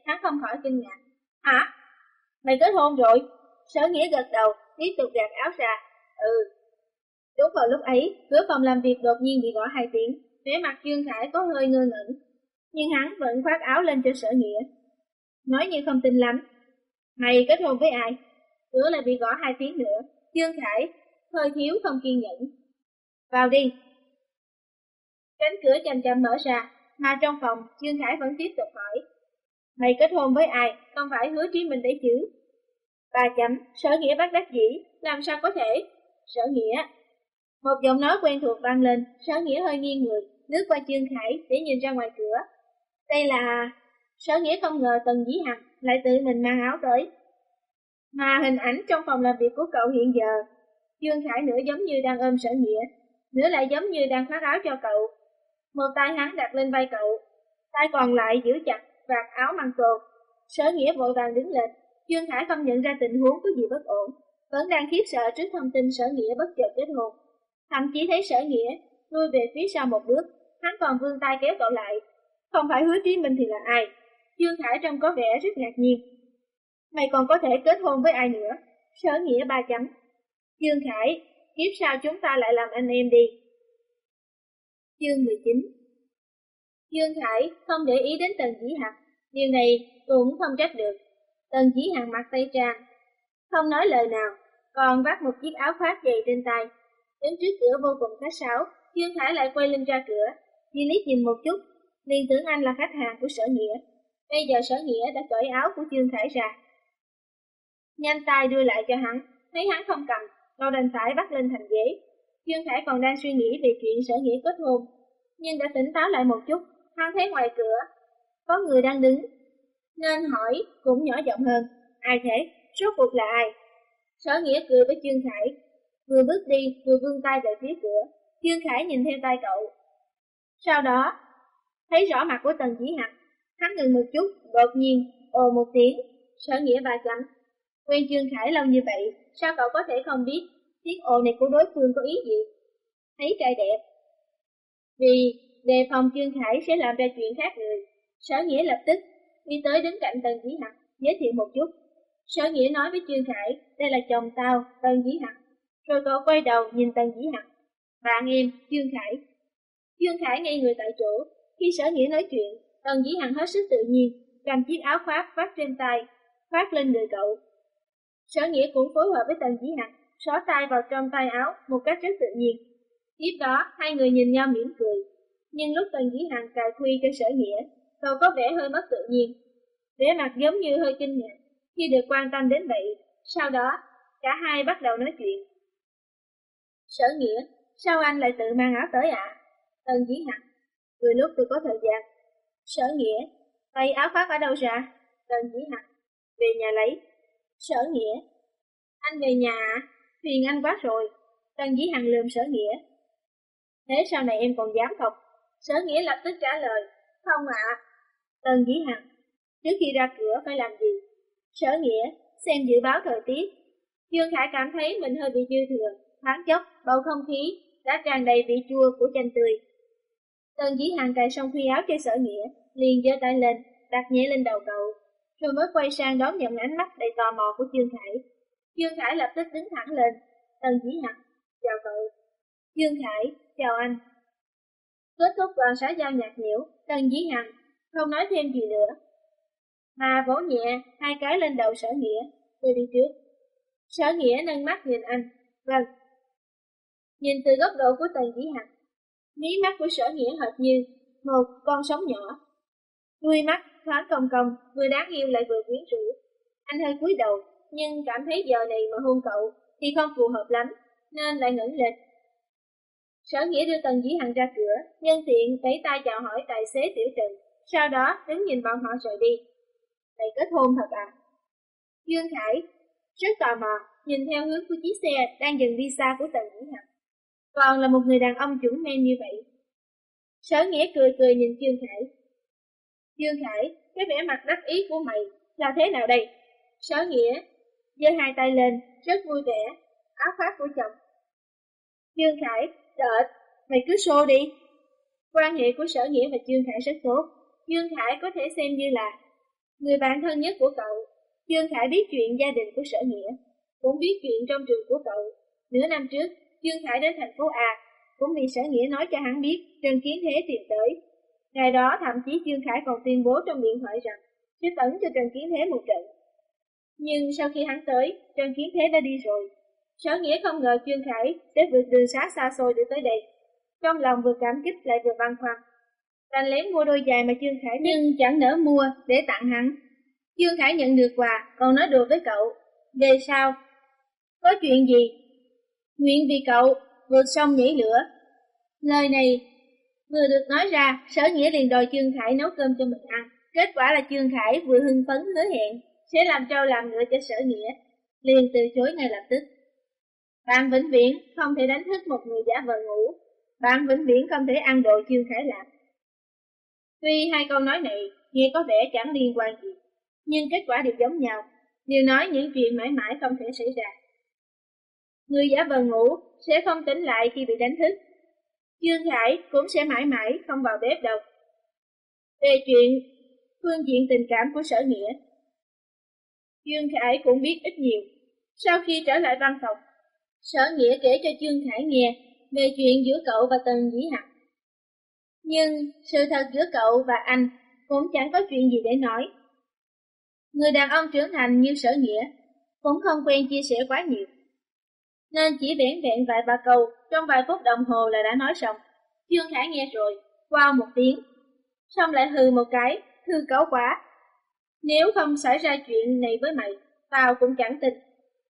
A: hắn không khỏi kinh ngạc. Hả? Mày kết hôn rồi? Sở Nghĩa gật đầu, tiếp tục gạt áo ra. Ừ. Đúng vào lúc ấy, cửa phòng làm việc đột nhiên bị gõ hai tiếng, vẻ mặt Dương Khải có hơi ngơ ngẩn. Nhưng hắn vẫn khoác áo lên cho Sở Nghĩa. Nói như không tin lắm. Mày kết hôn với ai? Cửa lại bị gõ hai tiếng nữa. Dương Khải hơi thiếu không kiên nhẫn. Vào đi. Cánh cửa chậm chậm mở ra, mà trong phòng Dương Khải vẫn tiếp tục hỏi. Mày kết hôn với ai? Không phải Hứa Chí Minh đấy chứ? Ba chấm. Sở Nghĩa bất đắc dĩ. Làm sao có thể? Sở Nghĩa. Một giọng nói quen thuộc vang lên. Sở Nghĩa hơi nghiêng người, lướt qua Dương Khải để nhìn ra ngoài cửa. Đây là... Sở Nghĩa không ngờ Tần Dĩ Hằng lại tự mình mang áo tới. Mà hình ảnh trong phòng làm việc của cậu hiện giờ, Dương Khải nửa giống như đang ôm Sở Nghĩa, nửa lại giống như đang khoác áo cho cậu. Một tay hắn đặt lên vai cậu, tay còn lại giữ chặt vạt áo măng tô. Sở Nghĩa vội vàng đứng lên. Dương Khải không nhận ra tình huống có gì bất ổn, vẫn đang khiếp sợ trước thông tin Sở Nghĩa bất chợt kết hôn. Thậm chí thấy Sở Nghĩa lui về phía sau một bước, hắn còn vươn tay kéo cậu lại. Không phải Hứa Chí Minh thì là ai? Dương Khải trông có vẻ rất ngạc nhiên. Mày còn có thể kết hôn với ai nữa? Sở Nghĩa ba chấm. Dương Khải, kiếp sau chúng ta lại làm anh em đi. Chương mười chín. Dương Khải không để ý đến Tần Dĩ Hằng, điều này cũng không trách được. Tần Dĩ Hằng mặc tây trang, không nói lời nào, còn vác một chiếc áo khoác dày trên tay. Đứng trước cửa vô cùng khách sáo, Dương Khải lại quay lưng ra cửa, chỉ liếc nhìn một chút, liền tưởng anh là khách hàng của Sở Nghĩa. Bây giờ Sở Nghĩa đã cởi áo của Dương Khải ra, nhanh tay đưa lại cho hắn. Thấy hắn không cầm, cậu đành phải bắt lên thành ghế. Dương Khải còn đang suy nghĩ về chuyện Sở Nghĩa kết hôn, nhưng đã tỉnh táo lại một chút. Hắn thấy ngoài cửa có người đang đứng, nên hỏi cũng nhỏ giọng hơn. Ai thế? Rốt cuộc là ai? Sở Nghĩa cười với Dương Khải, vừa bước đi vừa vươn tay về phía cửa. Dương Khải nhìn theo tay cậu, sau đó thấy rõ mặt của Tần Dĩ Hằng. Hắn ngừng một chút, đột nhiên ồ một tiếng. Sở Nghĩa ba chấm. Quen Dương Khải lâu như vậy, sao cậu có thể không biết tiếng ồ này của đối phương có ý gì? Thấy trai đẹp. Vì đề phòng Dương Khải sẽ làm ra chuyện khác người, Sở Nghĩa lập tức đi tới đứng cạnh Tần Dĩ Hằng, giới thiệu một chút. Sở Nghĩa nói với Dương Khải, đây là chồng tao, Tần Dĩ Hằng. Rồi cậu quay đầu nhìn Tần Dĩ Hằng. Bạn em, Dương Khải. Dương Khải ngây người tại chỗ. Khi Sở Nghĩa nói chuyện, Tần Dĩ Hằng hết sức tự nhiên, cầm chiếc áo khoác vắt trên tay, khoác lên người cậu. Sở Nghĩa cũng phối hợp với Tần Dĩ Hằng, xỏ tay vào trong tay áo một cách rất tự nhiên. Tiếp đó, hai người nhìn nhau mỉm cười. Nhưng lúc Tần Dĩ Hằng cài khuy cho Sở Nghĩa, cậu có vẻ hơi mất tự nhiên, vẻ mặt giống như hơi kinh ngạc khi được quan tâm đến vậy. Sau đó, cả hai bắt đầu nói chuyện. Sở Nghĩa, sao anh lại tự mang áo tới ạ? À? Tần Dĩ Hằng, vừa lúc tôi có thời gian. Sở Nghĩa, tay áo khoác ở đâu ra? Tần Dĩ Hằng, về nhà lấy. Sở Nghĩa, anh về nhà à? Phiền anh quá rồi. Tần Dĩ Hằng lườm Sở Nghĩa. Thế sau này em còn dám không? Sở Nghĩa lập tức trả lời, không ạ. À. Tần Dĩ Hằng, trước khi ra cửa phải làm gì? Sở Nghĩa, xem dự báo thời tiết. Dương Khải cảm thấy mình hơi bị dư thừa, thoáng chốc bầu không khí đã tràn đầy vị chua của chanh tươi. Tần Dĩ Hằng cài xong khuy áo cho Sở Nghĩa, liền giơ tay lên, đặt nhẹ lên đầu cậu, rồi mới quay sang đón nhận ánh mắt đầy tò mò của Dương Khải. Dương Khải lập tức đứng thẳng lên. Tần Dĩ Hằng, chào cậu. Dương Khải, chào anh. Kết thúc đoạn xã giao nhạt nhẽo, Tần Dĩ Hằng không nói thêm gì nữa, mà vỗ nhẹ hai cái lên đầu Sở Nghĩa, rồi đi trước. Sở Nghĩa nâng mắt nhìn anh. Vâng. Nhìn từ góc độ của Tần Dĩ Hằng, mí mắt của Sở Nghĩa hệt như một con sóng nhỏ, đuôi mắt thoáng cong cong, vừa đáng yêu lại vừa quyến rũ. Anh hơi cúi đầu, nhưng cảm thấy giờ này mà hôn cậu thì không phù hợp lắm, nên lại ngẩng lên. Sở Nghĩa đưa Tần Dĩ Hằng ra cửa, nhân tiện vẫy tay chào hỏi tài xế Tiểu Trần, sau đó đứng nhìn bọn họ rời đi. Này kết hôn thật à? Dương Khải rất tò mò nhìn theo hướng của chiếc xe đang dần đi xa của Tần Dĩ Hằng. Còn là một người đàn ông chuẩn men như vậy. Sở Nghĩa cười cười nhìn Dương Khải. Dương Khải, cái vẻ mặt đắc ý của mày là thế nào đây? Sở Nghĩa giơ hai tay lên, rất vui vẻ, áo khoác của chồng. Dương Khải, đợi, mày cứ xô đi. Quan hệ của Sở Nghĩa và Dương Khải rất tốt. Dương Khải có thể xem như là Người bạn thân nhất của cậu, Dương Khải biết chuyện gia đình của Sở Nghĩa, cũng biết chuyện trong trường của cậu. Nửa năm trước, Dương Khải đến thành phố A, cũng bị Sở Nghĩa nói cho hắn biết Trần Kiến Thế tìm tới. Ngày đó thậm chí Dương Khải còn tuyên bố trong điện thoại rằng sẽ tẩn cho Trần Kiến Thế một trận. Nhưng sau khi hắn tới, Trần Kiến Thế đã đi rồi. Sở Nghĩa không ngờ Dương Khải sẽ vượt đường xá xa xôi để tới đây. Trong lòng vừa cảm kích lại vừa băn khoăn. Đành lén mua đôi giày mà Dương Khải nhưng chẳng nỡ mua để tặng hắn. Dương Khải nhận được quà, còn nói đùa với cậu. Về sau, có chuyện gì? Nguyện vì cậu vượt sông nhảy lửa. Lời này vừa được nói ra, Sở Nghĩa liền đòi Dương Khải nấu cơm cho mình ăn. Kết quả là Dương Khải vừa hưng phấn hứa hẹn sẽ làm trâu làm ngựa cho Sở Nghĩa, liền từ chối ngay lập tức. Bạn vĩnh viễn không thể đánh thức một người giả vờ ngủ. Bạn vĩnh viễn không thể ăn đồ Dương Khải làm. Tuy hai câu nói này nghe có vẻ chẳng liên quan gì, nhưng kết quả đều giống nhau, đều nói những chuyện mãi mãi không thể xảy ra. Người giả vờ ngủ sẽ không tỉnh lại khi bị đánh thức. Dương Khải cũng sẽ mãi mãi không vào bếp đâu. Về chuyện phương diện tình cảm của Sở Nghĩa, Dương Khải cũng biết ít nhiều. Sau khi trở lại văn phòng, Sở Nghĩa kể cho Dương Khải nghe về chuyện giữa cậu và Tần Dĩ Hằng. Nhưng sự thật giữa cậu và anh cũng chẳng có chuyện gì để nói. Người đàn ông trưởng thành như Sở Nghĩa cũng không quen chia sẻ quá nhiều, nên chỉ vẻn vẹn vài ba câu trong vài phút đồng hồ là đã nói xong. Dương Khải nghe rồi, wow một tiếng, xong lại hừ một cái, hư cáu quá. Nếu không xảy ra chuyện này với mày, tao cũng chẳng tin.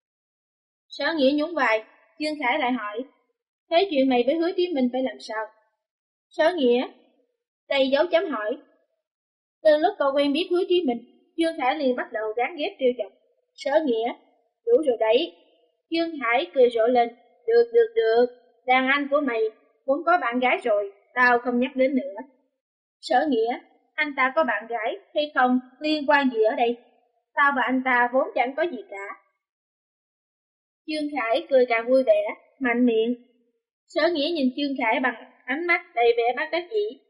A: Sở Nghĩa nhún vai, Dương Khải lại hỏi, thế chuyện mày với Hứa Chí Minh phải làm sao? Sở Nghĩa đầy dấu chấm hỏi. Từ lúc cậu quen biết Hứa Chí Minh, Dương Khải liền bắt đầu gán ghép trêu chọc. Sở Nghĩa, đủ rồi đấy. Dương Khải cười rộ lên, được được được, đàn anh của mày cũng có bạn gái rồi, tao không nhắc đến nữa. Sở Nghĩa, anh ta có bạn gái hay không liên quan gì ở đây? Tao và anh ta vốn chẳng có gì cả. Dương Khải cười càng vui vẻ, mạnh miệng. Sở Nghĩa nhìn Dương Khải bằng ánh mắt đầy vẻ bất đắc dĩ.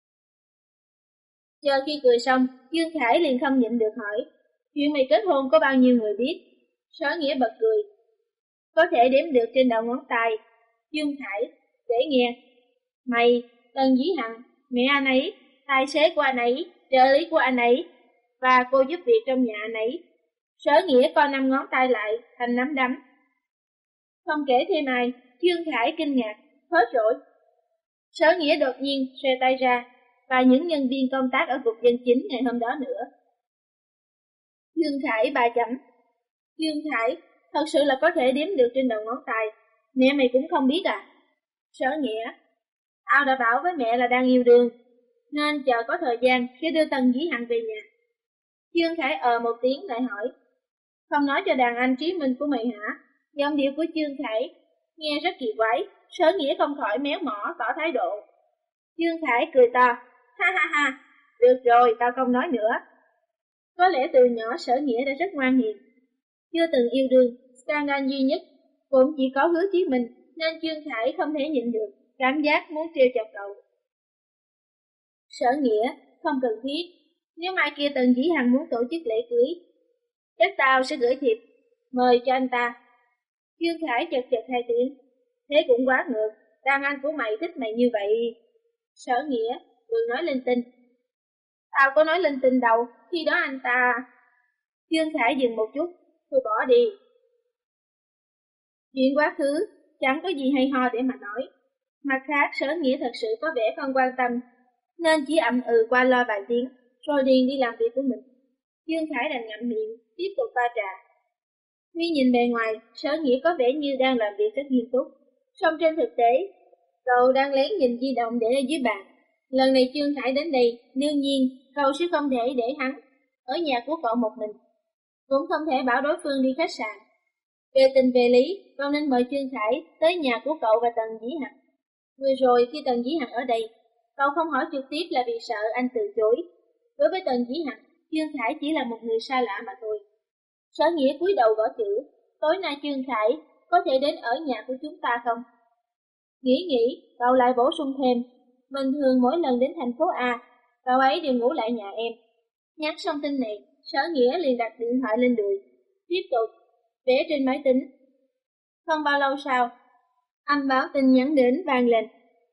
A: Chờ khi cười xong, Dương Khải liền không nhịn được hỏi, chuyện mày kết hôn có bao nhiêu người biết? Sở Nghĩa bật cười, có thể đếm được trên đầu ngón tay. Dương Khải, để nghe. Mày, Tần Dĩ Hằng, mẹ anh ấy, tài xế của anh ấy, trợ lý của anh ấy, và cô giúp việc trong nhà anh ấy. Sở Nghĩa co năm ngón tay lại thành nắm đấm. Không kể thêm ai, Dương Khải kinh ngạc, hết rồi. Sở Nghĩa đột nhiên xòe tay ra, và những nhân viên công tác ở cục dân chính ngày hôm đó nữa. Dương Khải ba chấm. Dương Khải, thật sự là có thể đếm được trên đầu ngón tay. Mẹ mày cũng không biết à? Sở Nghĩa, tao đã bảo với mẹ là đang yêu đương, nên chờ có thời gian sẽ đưa Tần Dĩ Hằng về nhà. Dương Khải ờ một tiếng lại hỏi, không nói cho đàn anh Trí Minh của mày hả? Giọng điệu của Dương Khải nghe rất kỳ quái. Sở Nghĩa không khỏi méo mỏ tỏ thái độ. Dương Khải cười to, ha ha ha, được rồi, tao không nói nữa. Có lẽ từ nhỏ Sở Nghĩa đã rất ngoan hiền, chưa từng yêu đương. Scandal duy nhất cũng chỉ có Hứa Chí Minh, nên Dương Khải không thể nhịn được cảm giác muốn trêu chọc cậu. Sở Nghĩa, không cần thiết. Nếu mai kia Tần Dĩ Hằng muốn tổ chức lễ cưới, chắc tao sẽ gửi thiệp mời cho anh ta. Dương Khải chật chật hai tiếng, thế cũng quá ngược, đàn anh của mày thích mày như vậy. Sở Nghĩa đừng nói linh tinh. Tao có nói linh tinh đâu, khi đó anh ta... Dương Khải dừng một chút, thôi bỏ đi. Chuyện quá khứ chẳng có gì hay ho để mà nói. Mặt khác, Sở Nghĩa thật sự có vẻ không quan tâm, nên chỉ ậm ừ qua loa vài tiếng, rồi liền đi làm việc của mình. Dương Khải đành ngậm miệng, tiếp tục pha trà. Tuy nhìn bề ngoài, Sở Nghĩa có vẻ như đang làm việc rất nghiêm túc, song trên thực tế, cậu đang lén nhìn di động để ở dưới bàn. Lần này Dương Khải đến đây, đương nhiên cậu sẽ không thể để hắn ở nhà của cậu một mình, cũng không thể bảo đối phương đi khách sạn. Về tình về lý, cậu nên mời Dương Khải tới nhà của cậu và Tần Dĩ Hằng. Vừa rồi khi Tần Dĩ Hằng ở đây, cậu không hỏi trực tiếp là vì sợ anh từ chối. Đối với Tần Dĩ Hằng, Dương Khải chỉ là một người xa lạ mà thôi. Sở Nghĩa cúi đầu gõ chữ, tối nay Dương Khải có thể đến ở nhà của chúng ta không? Nghĩ nghĩ, cậu lại bổ sung thêm, bình thường mỗi lần đến thành phố A, cậu ấy đều ngủ lại nhà em. Nhắc xong tin này, Sở Nghĩa liền đặt điện thoại lên đùi, tiếp tục vẽ trên máy tính. Không bao lâu sau, âm báo tin nhắn đến vang lên.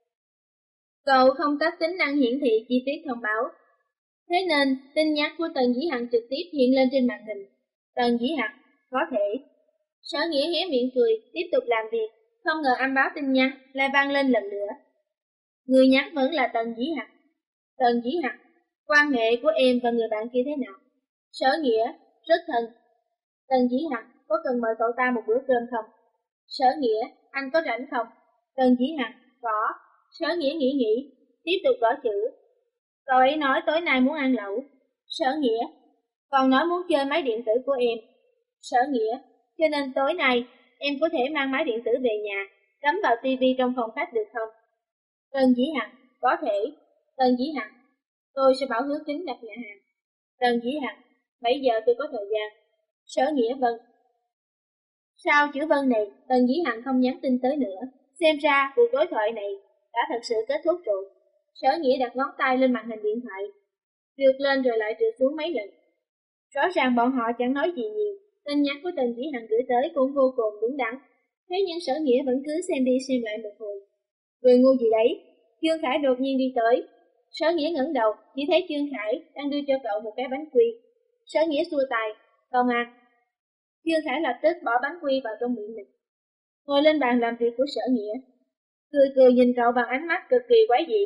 A: Cậu không tắt tính năng hiển thị chi tiết thông báo. Thế nên, tin nhắn của Tần Dĩ Hằng trực tiếp hiện lên trên màn hình. Tần Dĩ Hằng, có thể. Sở Nghĩa hé miệng cười, tiếp tục làm việc. Không ngờ âm báo tin nhắn lại vang lên lần nữa. Người nhắn vẫn là Tần Dĩ Hằng. Tần Dĩ Hằng, quan hệ của em và người bạn kia thế nào? Sở Nghĩa, rất thân. Tần Dĩ Hằng, có cần mời cậu ta một bữa cơm không? Sở Nghĩa, anh có rảnh không? Tần Dĩ Hằng, có. Sở Nghĩa nghĩ nghĩ, tiếp tục gõ chữ. Cậu ấy nói tối nay muốn ăn lẩu. Sở Nghĩa, còn nói muốn chơi máy điện tử của em. Sở Nghĩa, cho nên tối nay em có thể mang máy điện tử về nhà, cắm vào tivi trong phòng khách được không? Tần Dĩ Hằng, có thể. Tần Dĩ Hằng, tôi sẽ bảo Hứa Kính đặt nhà hàng. Tần Dĩ Hằng, bảy giờ tôi có thời gian. Sở Nghĩa, vâng. Sau chữ vâng này, Tần Dĩ Hằng không nhắn tin tới nữa. Xem ra cuộc đối thoại này đã thật sự kết thúc rồi. Sở Nghĩa đặt ngón tay lên màn hình điện thoại, trượt lên rồi lại trượt xuống mấy lần. Rõ ràng bọn họ chẳng nói gì nhiều. Tin nhắn của Tần Dĩ Hằng gửi tới cũng vô cùng đúng đắn. Thế nhưng Sở Nghĩa vẫn cứ xem đi xem lại một hồi. Người ngu gì đấy? Trương Khải đột nhiên đi tới. Sở Nghĩa ngẩng đầu, chỉ thấy Trương Khải đang đưa cho cậu một cái bánh quy. Sở Nghĩa xua tay, không ăn. Trương Khải lập tức bỏ bánh quy vào trong miệng mình, ngồi lên bàn làm việc của Sở Nghĩa, cười cười nhìn cậu bằng ánh mắt cực kỳ quái dị.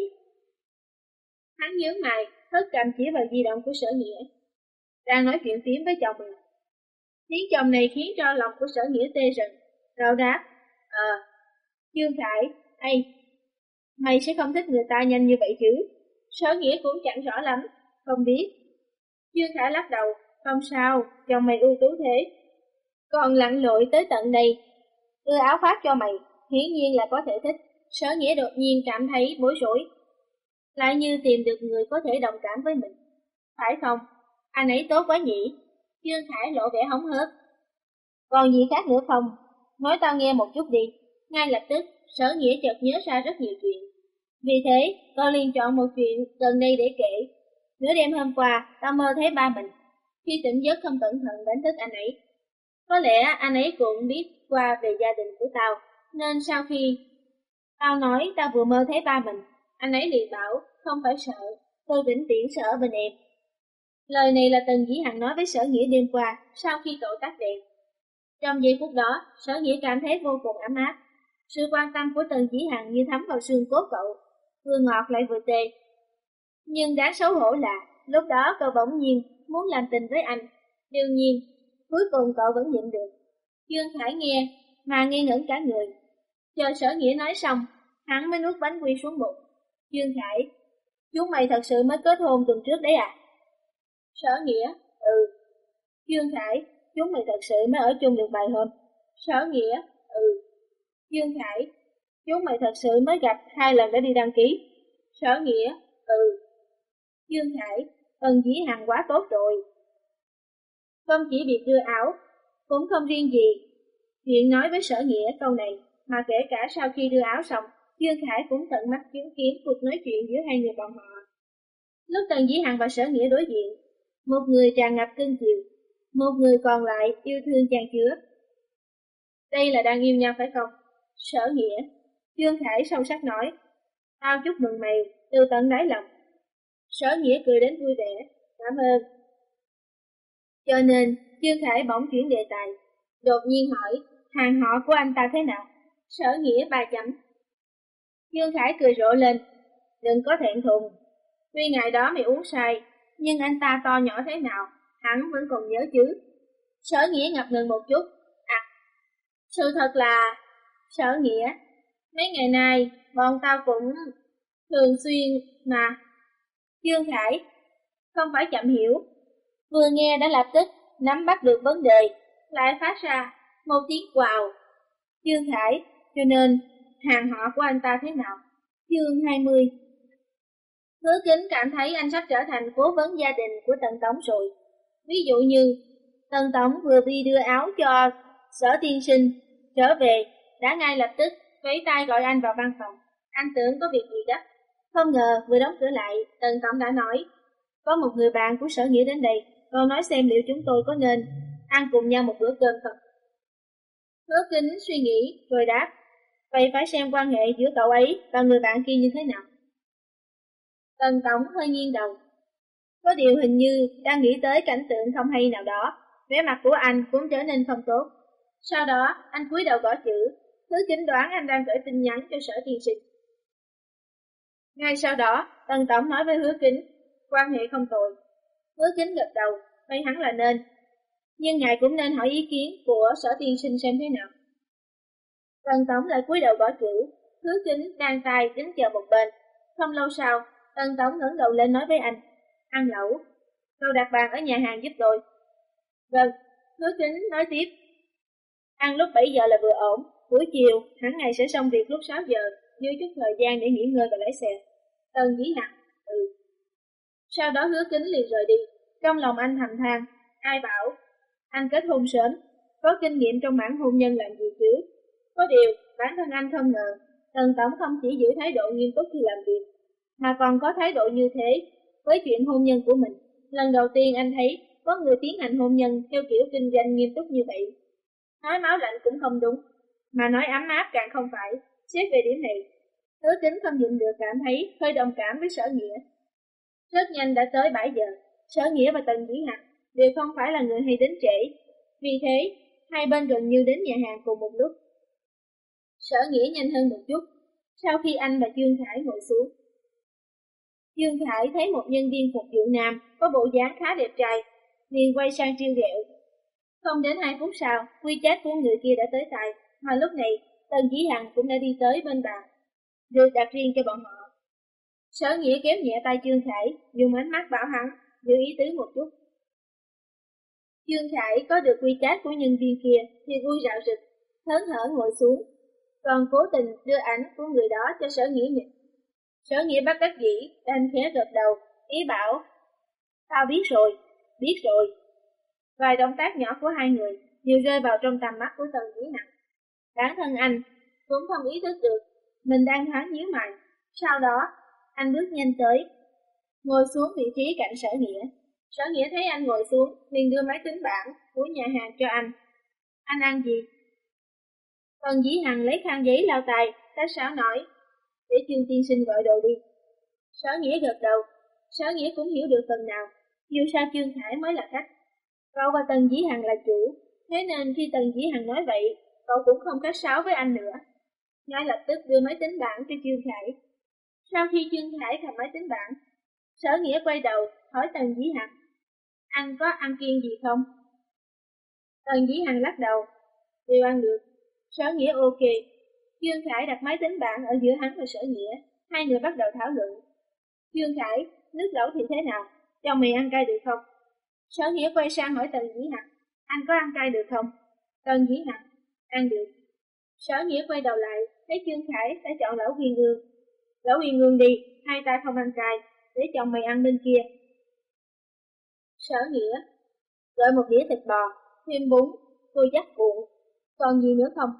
A: Hắn nhướng mày, hất cầm chỉ vào di động của Sở Nghĩa, đang nói chuyện phím với chồng mình. Tiếng chồng này khiến cho lòng của Sở Nghĩa tê rần. Cậu đáp, ờ, à, Trương Khải, ây, mày sẽ không thích người ta nhanh như vậy chứ? Sở Nghĩa cũng chẳng rõ lắm, không biết. Trương Khải lắc đầu, không sao, chồng mày ưu tú thế. Còn lặn lội tới tận đây, đưa áo khoác cho mày, hiển nhiên là có thể thích. Sở Nghĩa đột nhiên cảm thấy bối rối, lại như tìm được người có thể đồng cảm với mình. Phải không? Anh ấy tốt quá nhỉ? Trương Khải lộ vẻ hóng hớt. Còn gì khác nữa không? Nói tao nghe một chút đi. Ngay lập tức, Sở Nghĩa chợt nhớ ra rất nhiều chuyện. Vì thế, tôi liền chọn một chuyện gần đây để kể. Nửa đêm hôm qua, tao mơ thấy ba mình. Khi tỉnh giấc không cẩn thận đánh thức anh ấy. Có lẽ anh ấy cũng biết qua về gia đình của tao, nên sau khi tao nói tao vừa mơ thấy ba mình, anh ấy liền bảo, không phải sợ, tôi vĩnh viễn sẽ ở bên em. Lời này là Tần Dĩ Hằng nói với Sở Nghĩa đêm qua, sau khi cậu tắt đèn. Trong giây phút đó, Sở Nghĩa cảm thấy vô cùng ấm áp. Sự quan tâm của Tần Dĩ Hằng như thấm vào xương cốt cậu, vừa ngọt lại vừa tê. Nhưng đáng xấu hổ là, lúc đó cậu bỗng nhiên muốn làm tình với anh. Đương nhiên, cuối cùng cậu vẫn nhịn được. Trương Khải nghe mà nghi ngẩn cả người. Chờ Sở Nghĩa nói xong, hắn mới nuốt bánh quy xuống bụng. Trương Khải, chúng mày thật sự mới kết hôn tuần trước đấy à? Sở Nghĩa, ừ. Trương Khải, chúng mày thật sự mới ở chung được vài hôm. Sở Nghĩa, ừ. Trương Khải, chúng mày thật sự mới gặp hai lần đã đi đăng ký. Sở Nghĩa, ừ. Trương Khải, Tần Dĩ Hằng quá tốt rồi. Không chỉ việc đưa áo, cũng không riêng gì chuyện nói với Sở Nghĩa câu này, mà kể cả sau khi đưa áo xong, Trương Khải cũng tận mắt chứng kiến cuộc nói chuyện giữa hai người bọn họ. Lúc Tần Dĩ Hằng và Sở Nghĩa đối diện, một người tràn ngập cưng chiều, một người còn lại yêu thương chan chứa. Đây là đang yêu nhau phải không? Sở Nghĩa, Trương Khải sâu sắc nói, tao chúc mừng mày từ tận đáy lòng. Sở Nghĩa cười đến vui vẻ, cảm ơn. Cho nên, Trương Khải bỗng chuyển đề tài, đột nhiên hỏi, hàng họ của anh ta thế nào? Sở Nghĩa ba chấm. Trương Khải cười rộ lên, đừng có thẹn thùng. Tuy ngày đó mày uống say, nhưng anh ta to nhỏ thế nào, hắn vẫn còn nhớ chứ. Sở Nghĩa ngập ngừng một chút. À, sự thật là, Sở Nghĩa, mấy ngày nay, bọn tao cũng thường xuyên mà. Trương Khải, không phải chậm hiểu. Vừa nghe đã lập tức nắm bắt được vấn đề, lại phát ra một tiếng wow. Trương Khải, cho nên hàng họ của anh ta thế nào? Chương hai mươi. Hứa Kính cảm thấy anh sắp trở thành cố vấn gia đình của Tần Tống rồi. Ví dụ như Tần Tống vừa đi đưa áo cho Sở tiên sinh trở về, đã ngay lập tức vẫy tay gọi anh vào văn phòng. Anh tưởng có việc gì gấp, không ngờ vừa đóng cửa lại, Tần Tống đã nói, có một người bạn của Sở Nghĩa đến đây, Con nói xem liệu chúng tôi có nên ăn cùng nhau một bữa cơm không? Hứa Kính suy nghĩ rồi đáp, vậy phải xem quan hệ giữa cậu ấy và người bạn kia như thế nào. Tần Tổng hơi nghiêng đầu. Có điều hình như đang nghĩ tới cảnh tượng không hay nào đó, vẻ mặt của anh cũng trở nên không tốt. Sau đó, anh cúi đầu gõ chữ, Hứa Kính đoán anh đang gửi tin nhắn cho Sở Tiên Sinh. Ngay sau đó, Tần Tổng nói với Hứa Kính, quan hệ không tồi. Hứa Kính gật đầu, vậy hẳn là nên. Nhưng ngài cũng nên hỏi ý kiến của Sở Tiên Sinh xem thế nào. Tần Tổng lại cúi đầu gõ chữ, Hứa Kính đang tay đứng chờ một bên. Không lâu sau, Tần Tổng ngẩng đầu lên nói với anh, ăn lẩu, cậu đặt bàn ở nhà hàng giúp tôi. Vâng, Hứa Kính nói tiếp. Ăn lúc bảy giờ là vừa ổn, buổi chiều hẳn ngày sẽ xong việc lúc sáu giờ, dư chút thời gian để nghỉ ngơi và lái xe. Tần Dĩ Hằng, ừ. Sau đó Hứa Kính liền rời đi, trong lòng anh thầm than, ai bảo anh kết hôn sớm, có kinh nghiệm trong mảng hôn nhân làm gì chứ. Có điều, bản thân anh không ngờ, Tần Tổng không chỉ giữ thái độ nghiêm túc khi làm việc, mà còn có thái độ như thế với chuyện hôn nhân của mình. Lần đầu tiên anh thấy có người tiến hành hôn nhân theo kiểu kinh doanh nghiêm túc như vậy. Nói máu lạnh cũng không đúng, mà nói ấm áp càng không phải. Xét về điểm này, Hứa Kính không nhịn được cảm thấy hơi đồng cảm với Sở Nghĩa. Rất nhanh đã tới bảy giờ, Sở Nghĩa và Tần Dĩ Hằng đều không phải là người hay đến trễ. Vì thế, hai bên gần như đến nhà hàng cùng một lúc. Sở Nghĩa nhanh hơn một chút, sau khi anh và Dương Khải ngồi xuống. Dương Khải thấy một nhân viên phục vụ nam có bộ dáng khá đẹp trai, liền quay sang trêu ghẹo. Không đến hai phút sau, WeChat của người kia đã tới tay, mà lúc này Tần Dĩ Hằng cũng đã đi tới bên bàn, được đặt riêng cho bọn họ. Sở Nghĩa kéo nhẹ tay Dương Khải, dùng ánh mắt bảo hắn giữ ý tứ một chút. Dương Khải có được WeChat của nhân viên kia thì vui rạo rực, hớn hở ngồi xuống, còn cố tình đưa ảnh của người đó cho Sở Nghĩa nhìn. Sở Nghĩa bất đắc dĩ, đành khẽ gật đầu, ý bảo, tao biết rồi, biết rồi. Vài động tác nhỏ của hai người đều rơi vào trong tầm mắt của Tần Dĩ Hằng. Bản thân anh cũng không ý thức được mình đang thoáng nhíu mày. Sau đó, anh bước nhanh tới, ngồi xuống vị trí cạnh Sở Nghĩa. Sở Nghĩa thấy anh ngồi xuống, liền đưa máy tính bảng của nhà hàng cho anh. Anh ăn gì? Tần Dĩ Hằng lấy khăn giấy lau tay, khách sáo nói, để Trương tiên sinh gọi đồ đi. Sở Nghĩa gật đầu, Sở Nghĩa cũng hiểu được phần nào, dù sao Trương Khải mới là khách. Cậu và Tần Dĩ Hằng là chủ, thế nên khi Tần Dĩ Hằng nói vậy, cậu cũng không khách sáo với anh nữa. Ngay lập tức đưa máy tính bảng cho Trương Khải. Sau khi Trương Khải cầm máy tính bảng, Sở Nghĩa quay đầu hỏi Tần Dĩ Hằng, anh có ăn kiêng gì không? Tần Dĩ Hằng lắc đầu, đều ăn được. Sở Nghĩa ok. Trương Khải đặt máy tính bảng ở giữa hắn và Sở Nghĩa, hai người bắt đầu thảo luận. Trương Khải, nước lẩu thì thế nào? Chồng mày ăn cay được không? Sở Nghĩa quay sang hỏi Tần Dĩ Hằng, anh có ăn cay được không? Tần Dĩ Hằng, ăn được. Sở Nghĩa quay đầu lại, thấy Trương Khải đã chọn lẩu Uyên Ương. Lẩu Uyên Ương đi, hai ta không ăn cay, để chồng mày ăn bên kia. Sở Nghĩa, gọi một đĩa thịt bò, thêm bún, tôi dắt cuộn, còn gì nữa không?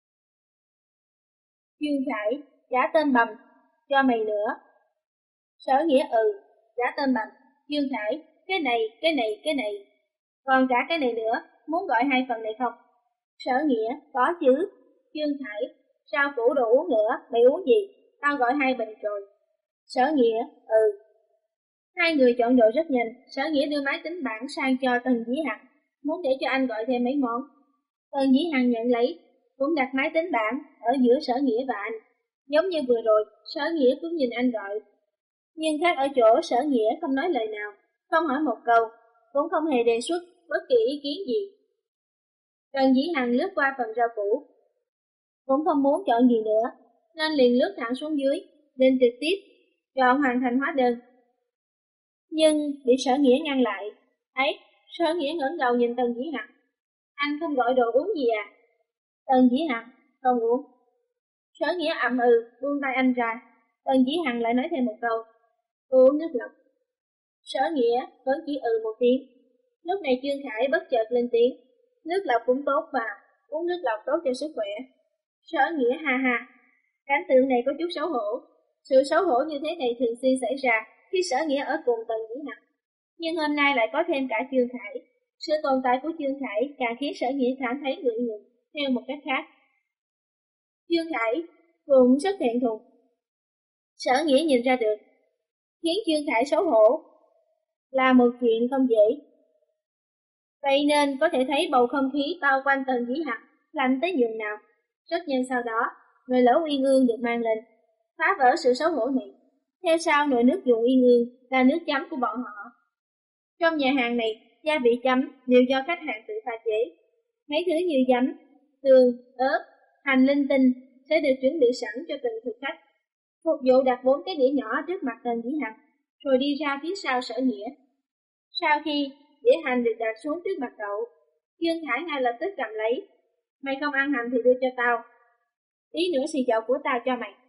A: Trương Khải, trả tên bầm, cho mày nữa. Sở Nghĩa ừ, trả tên bầm. Trương Khải, cái này, cái này, cái này. Còn cả cái này nữa, muốn gọi hai phần này không? Sở Nghĩa, có chứ. Trương Khải, sao củ đồ uống nữa, mày uống gì? Tao gọi hai bình rồi. Sở Nghĩa, ừ. Hai người chọn đồ rất nhanh, Sở Nghĩa đưa máy tính bảng sang cho Tần Dĩ Hằng, muốn để cho anh gọi thêm mấy món. Tần Dĩ Hằng nhận lấy, cũng đặt máy tính bảng ở giữa Sở Nghĩa và anh. Giống như vừa rồi, Sở Nghĩa cũng nhìn anh gọi. Nhưng khác ở chỗ Sở Nghĩa không nói lời nào, không hỏi một câu, cũng không hề đề xuất bất kỳ ý kiến gì. Tần Dĩ Hằng lướt qua phần rau củ, cũng không muốn chọn gì nữa, nên liền lướt thẳng xuống dưới, định trực tiếp chọn hoàn thành hóa đơn. Nhưng bị Sở Nghĩa ngăn lại. Ấy, Sở Nghĩa ngẩng đầu nhìn Tần Dĩ Hằng. Anh không gọi đồ uống gì à? Tần Dĩ Hằng, không uống. Sở Nghĩa ậm ừ, buông tay anh ra. Tần Dĩ Hằng lại nói thêm một câu, tôi uống nước lọc. Sở Nghĩa vẫn chỉ ừ một tiếng. Lúc này Trương Khải bất chợt lên tiếng, nước lọc cũng tốt mà, uống nước lọc tốt cho sức khỏe. Sở Nghĩa ha ha, cảnh tượng này có chút xấu hổ. Sự xấu hổ như thế này thường xuyên xảy ra khi Sở Nghĩa ở cùng Tần Dĩ Hằng. Nhưng hôm nay lại có thêm cả Chương Khải. Sự tồn tại của Chương Khải càng khiến Sở Nghĩa cảm thấy ngượng ngùng theo một cách khác. Chương Khải cũng rất thẹn thùng. Sở Nghĩa nhìn ra được, khiến Chương Khải xấu hổ là một chuyện không dễ. Vậy nên có thể thấy bầu không khí bao quanh Tần Dĩ Hằng lạnh tới nhường nào. Rất nhanh sau đó, nồi lẩu uyên ương được mang lên, phá vỡ sự xấu hổ này. Theo sau nồi nước dùng uyên ương là nước chấm của bọn họ. Trong nhà hàng này, gia vị chấm đều do khách hàng tự pha chế. Mấy thứ như giấm, tương, ớt, hành linh tinh sẽ được chuẩn bị sẵn cho từng thực khách. Phục vụ đặt bốn cái đĩa nhỏ trước mặt Tần Dĩ Hằng, rồi đi ra phía sau Sở Nghĩa. Sau khi đĩa hành được đặt xuống trước mặt cậu, Dương Khải ngay lập tức cầm lấy. Mày không ăn hành thì đưa cho tao. Tí nữa xì dầu của tao cho mày.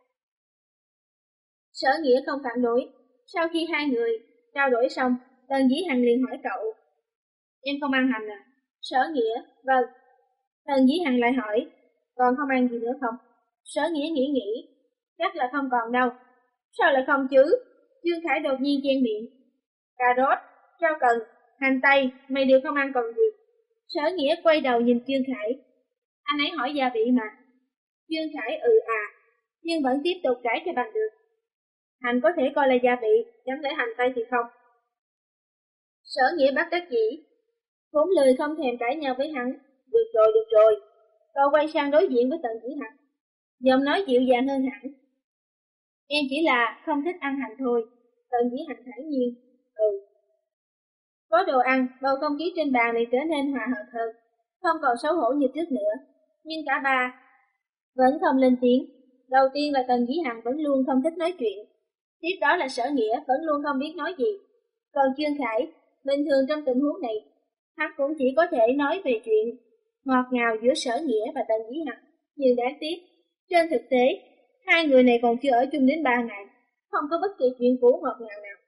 A: Sở Nghĩa không phản đối. Sau khi hai người trao đổi xong, Tần Dĩ Hằng liền hỏi cậu: Em không ăn hành à? Sở Nghĩa: Vâng. Tần Dĩ Hằng lại hỏi: Còn không ăn gì nữa không? Sở Nghĩa nghĩ nghĩ: Chắc là không còn đâu. Sao lại không chứ? Dương Khải đột nhiên chen miệng: Cà rốt, rau cần, hành tây, mày đều không ăn còn gì. Sở Nghĩa quay đầu nhìn Dương Khải. Anh ấy hỏi gia vị mà. Dương Khải ừ à, nhưng vẫn tiếp tục cãi cho bằng được. Hành có thể coi là gia vị, chẳng lẽ hành tây thì không? Sở Nghĩa bắt đắc dĩ, vốn lười không thèm cãi nhau với hắn. Được rồi, được rồi. Cậu quay sang đối diện với Tần Dĩ Hằng, giọng nói dịu dàng hơn hẳn. Em chỉ là không thích ăn hành thôi. Tần Dĩ Hằng thản nhiên: Ừ. Có đồ ăn, bầu không khí trên bàn lại trở nên hòa hợp hơn, không còn xấu hổ như trước nữa. Nhưng cả ba vẫn không lên tiếng. Đầu tiên là Tần Dĩ Hằng vẫn luôn không thích nói chuyện. Tiếp đó là Sở Nghĩa vẫn luôn không biết nói gì. Còn Chương Khải, bình thường trong tình huống này, hắn cũng chỉ có thể nói về chuyện ngọt ngào giữa Sở Nghĩa và Tần Dĩ Hằng. Nhưng đáng tiếc, trên thực tế, hai người này còn chưa ở chung đến ba ngày, không có bất kỳ chuyện cũ ngọt ngào nào.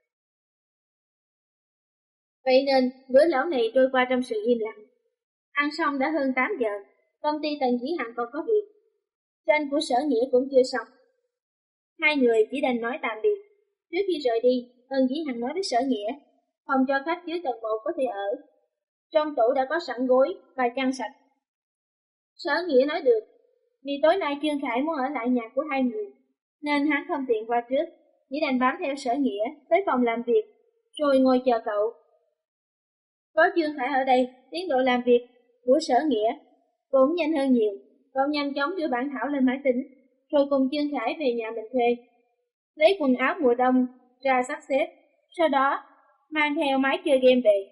A: Vậy nên, bữa lẩu này trôi qua trong sự im lặng. Ăn xong đã hơn tám giờ, công ty Tần Dĩ Hằng còn có việc. Tranh của Sở Nghĩa cũng chưa xong. Hai người chỉ đành nói tạm biệt. Trước khi rời đi, Tần Dĩ Hằng nói với Sở Nghĩa, phòng cho khách dưới tầng một có thể ở. Trong tủ đã có sẵn gối và chăn sạch. Sở Nghĩa nói được, vì tối nay Trương Khải muốn ở lại nhà của hai người, nên hắn không tiện qua trước, chỉ đành bám theo Sở Nghĩa tới phòng làm việc, rồi ngồi chờ cậu. Có Trương Khải ở đây, tiến độ làm việc của Sở Nghĩa cũng nhanh hơn nhiều. Cậu nhanh chóng đưa bản thảo lên máy tính, rồi cùng Trương Khải về nhà mình thuê, lấy quần áo mùa đông ra sắp xếp, sau đó mang theo máy chơi game về.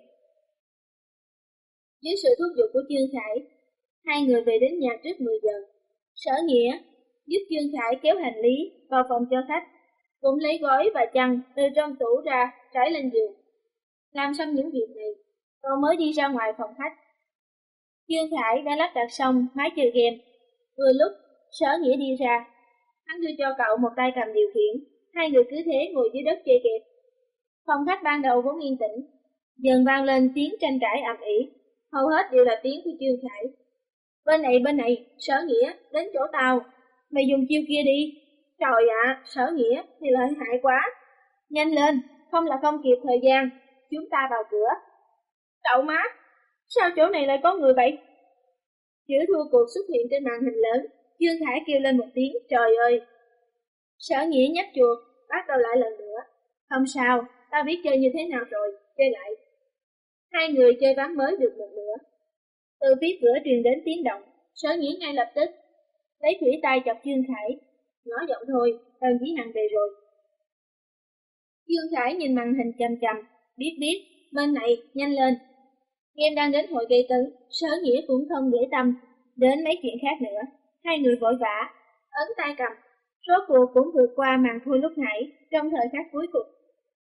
A: Dưới sự thúc giục của Trương Khải, hai người về đến nhà trước mười giờ. Sở Nghĩa giúp Trương Khải kéo hành lý vào phòng cho khách, cũng lấy gói và chăn từ trong tủ ra trải lên giường. Làm xong những việc này, cậu mới đi ra ngoài phòng khách. Trương Khải đã lắp đặt xong máy chơi game. Vừa lúc Sở Nghĩa đi ra, hắn đưa cho cậu một tay cầm điều khiển, hai người cứ thế ngồi dưới đất chơi game. Phòng khách ban đầu vốn yên tĩnh, dần vang lên tiếng tranh cãi ầm ĩ, hầu hết đều là tiếng của Trương Khải. Bên này bên này, Sở Nghĩa, đến chỗ tao, mày dùng chiêu kia đi. Trời ạ, Sở Nghĩa thì lợi hại quá. Nhanh lên, không là không kịp thời gian, chúng ta vào cửa. Cậu má, sao chỗ này lại có người vậy? Chữ thua cuộc xuất hiện trên màn hình lớn, Trương Khải kêu lên một tiếng trời ơi. Sở Nghĩa nhấp chuột, bắt đầu lại lần nữa. Không sao, tao biết chơi như thế nào rồi, chơi lại. Hai người chơi ván mới được một nửa. Từ phía cửa truyền đến tiếng động, Sở Nghĩa ngay lập tức lấy thủy tay chọc Trương Khải, nhỏ giọng thôi, Tần Dĩ Hằng về rồi. Trương Khải nhìn màn hình chằm chằm, biết biết, bên này, nhanh lên. Game đang đến hồi gây cấn, Sở Nghĩa cũng không để tâm đến mấy chuyện khác nữa. Hai người vội vã, ấn tay cầm, rốt cuộc cũng vượt qua màn thua lúc nãy trong thời khắc cuối cùng.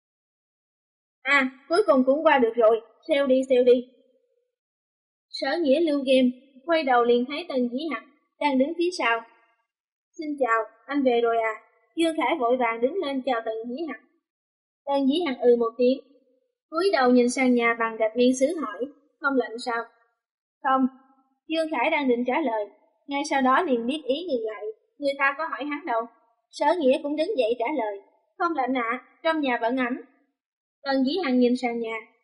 A: À, cuối cùng cũng qua được rồi, xeo đi xeo đi. Sở Nghĩa lưu game, quay đầu liền thấy Tần Dĩ Hằng đang đứng phía sau. Xin chào, anh về rồi à? Dương Khải vội vàng đứng lên chào Tần Dĩ Hằng. Tần Dĩ Hằng ừ một tiếng, cúi đầu nhìn sang nhà bằng gạch viên sứ hỏi, không lạnh sao? Không. Dương Khải đang định trả lời, ngay sau đó liền biết ý ngừng lại, người ta có hỏi hắn đâu. Sở Nghĩa cũng đứng dậy trả lời, không lạnh ạ, à, trong nhà vẫn ấm. Tần Dĩ Hằng nhìn sang nhà,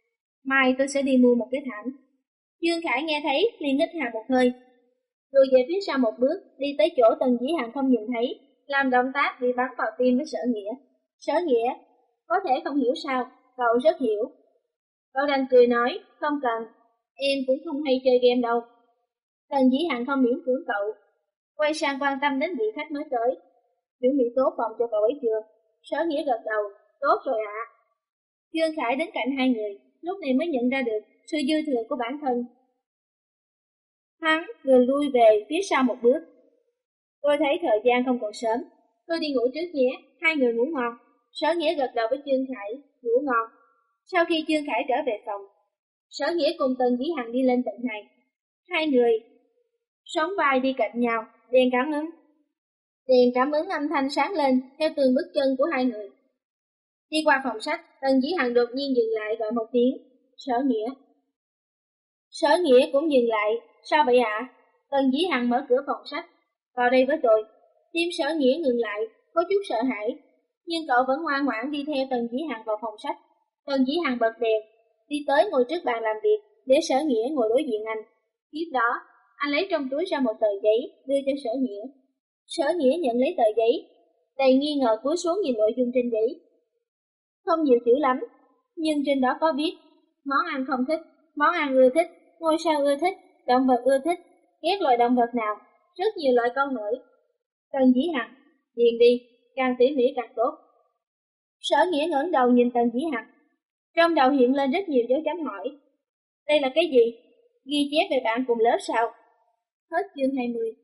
A: mai tôi sẽ đi mua một cái thảm. Dương Khải nghe thấy liền hít hà một hơi, lùi về phía sau một bước, đi tới chỗ Tần Dĩ Hằng không nhìn thấy, làm động tác bị bắn vào tim với Sở Nghĩa. Sở Nghĩa, có thể không hiểu sao, cậu rất hiểu. Cậu đành cười nói, không cần, em cũng không hay chơi game đâu. Tần Dĩ Hằng không miễn cưỡng cậu, quay sang quan tâm đến vị khách mới tới. Chuẩn bị tốt phòng cho cậu ấy chưa? Sở Nghĩa gật đầu, tốt rồi ạ. Dương Khải đến cạnh hai người, lúc này mới nhận ra được sự dư thừa của bản thân. Hắn vừa lui về phía sau một bước. Tôi thấy thời gian không còn sớm, tôi đi ngủ trước nhé, hai người ngủ ngon. Sở Nghĩa gật đầu với Dương Khải, ngủ ngon. Sau khi Dương Khải trở về phòng, Sở Nghĩa cùng Tần Dĩ Hằng đi lên tầng hai. Hai người sóng vai đi cạnh nhau, đèn cảm ứng. Đèn cảm ứng âm thanh sáng lên theo từng bước chân của hai người. Đi qua phòng sách, Tần Dĩ Hằng đột nhiên dừng lại gọi một tiếng, Sở Nghĩa. Sở Nghĩa cũng dừng lại, sao vậy ạ? À? Tần Dĩ Hằng mở cửa phòng sách, vào đây với tôi. Tim Sở Nghĩa ngừng lại, có chút sợ hãi, nhưng cậu vẫn ngoan ngoãn đi theo Tần Dĩ Hằng vào phòng sách. Tần Dĩ Hằng bật đèn, đi tới ngồi trước bàn làm việc, để Sở Nghĩa ngồi đối diện anh. Tiếp đó, anh lấy trong túi ra một tờ giấy, đưa cho Sở Nghĩa. Sở Nghĩa nhận lấy tờ giấy, đầy nghi ngờ cúi xuống nhìn nội dung trên giấy. Không nhiều chữ lắm, nhưng trên đó có viết, món ăn không thích, món ăn ưa thích, ngôi sao ưa thích, động vật ưa thích, ghét loài động vật nào, rất nhiều loại câu hỏi. Tần Dĩ Hằng, điền đi, càng tỉ mỉ càng tốt. Sở Nghĩa ngẩng đầu nhìn Tần Dĩ Hằng, trong đầu hiện lên rất nhiều dấu chấm hỏi. Đây là cái gì? Ghi chép về bạn cùng lớp sao? Hết chương hai mươi.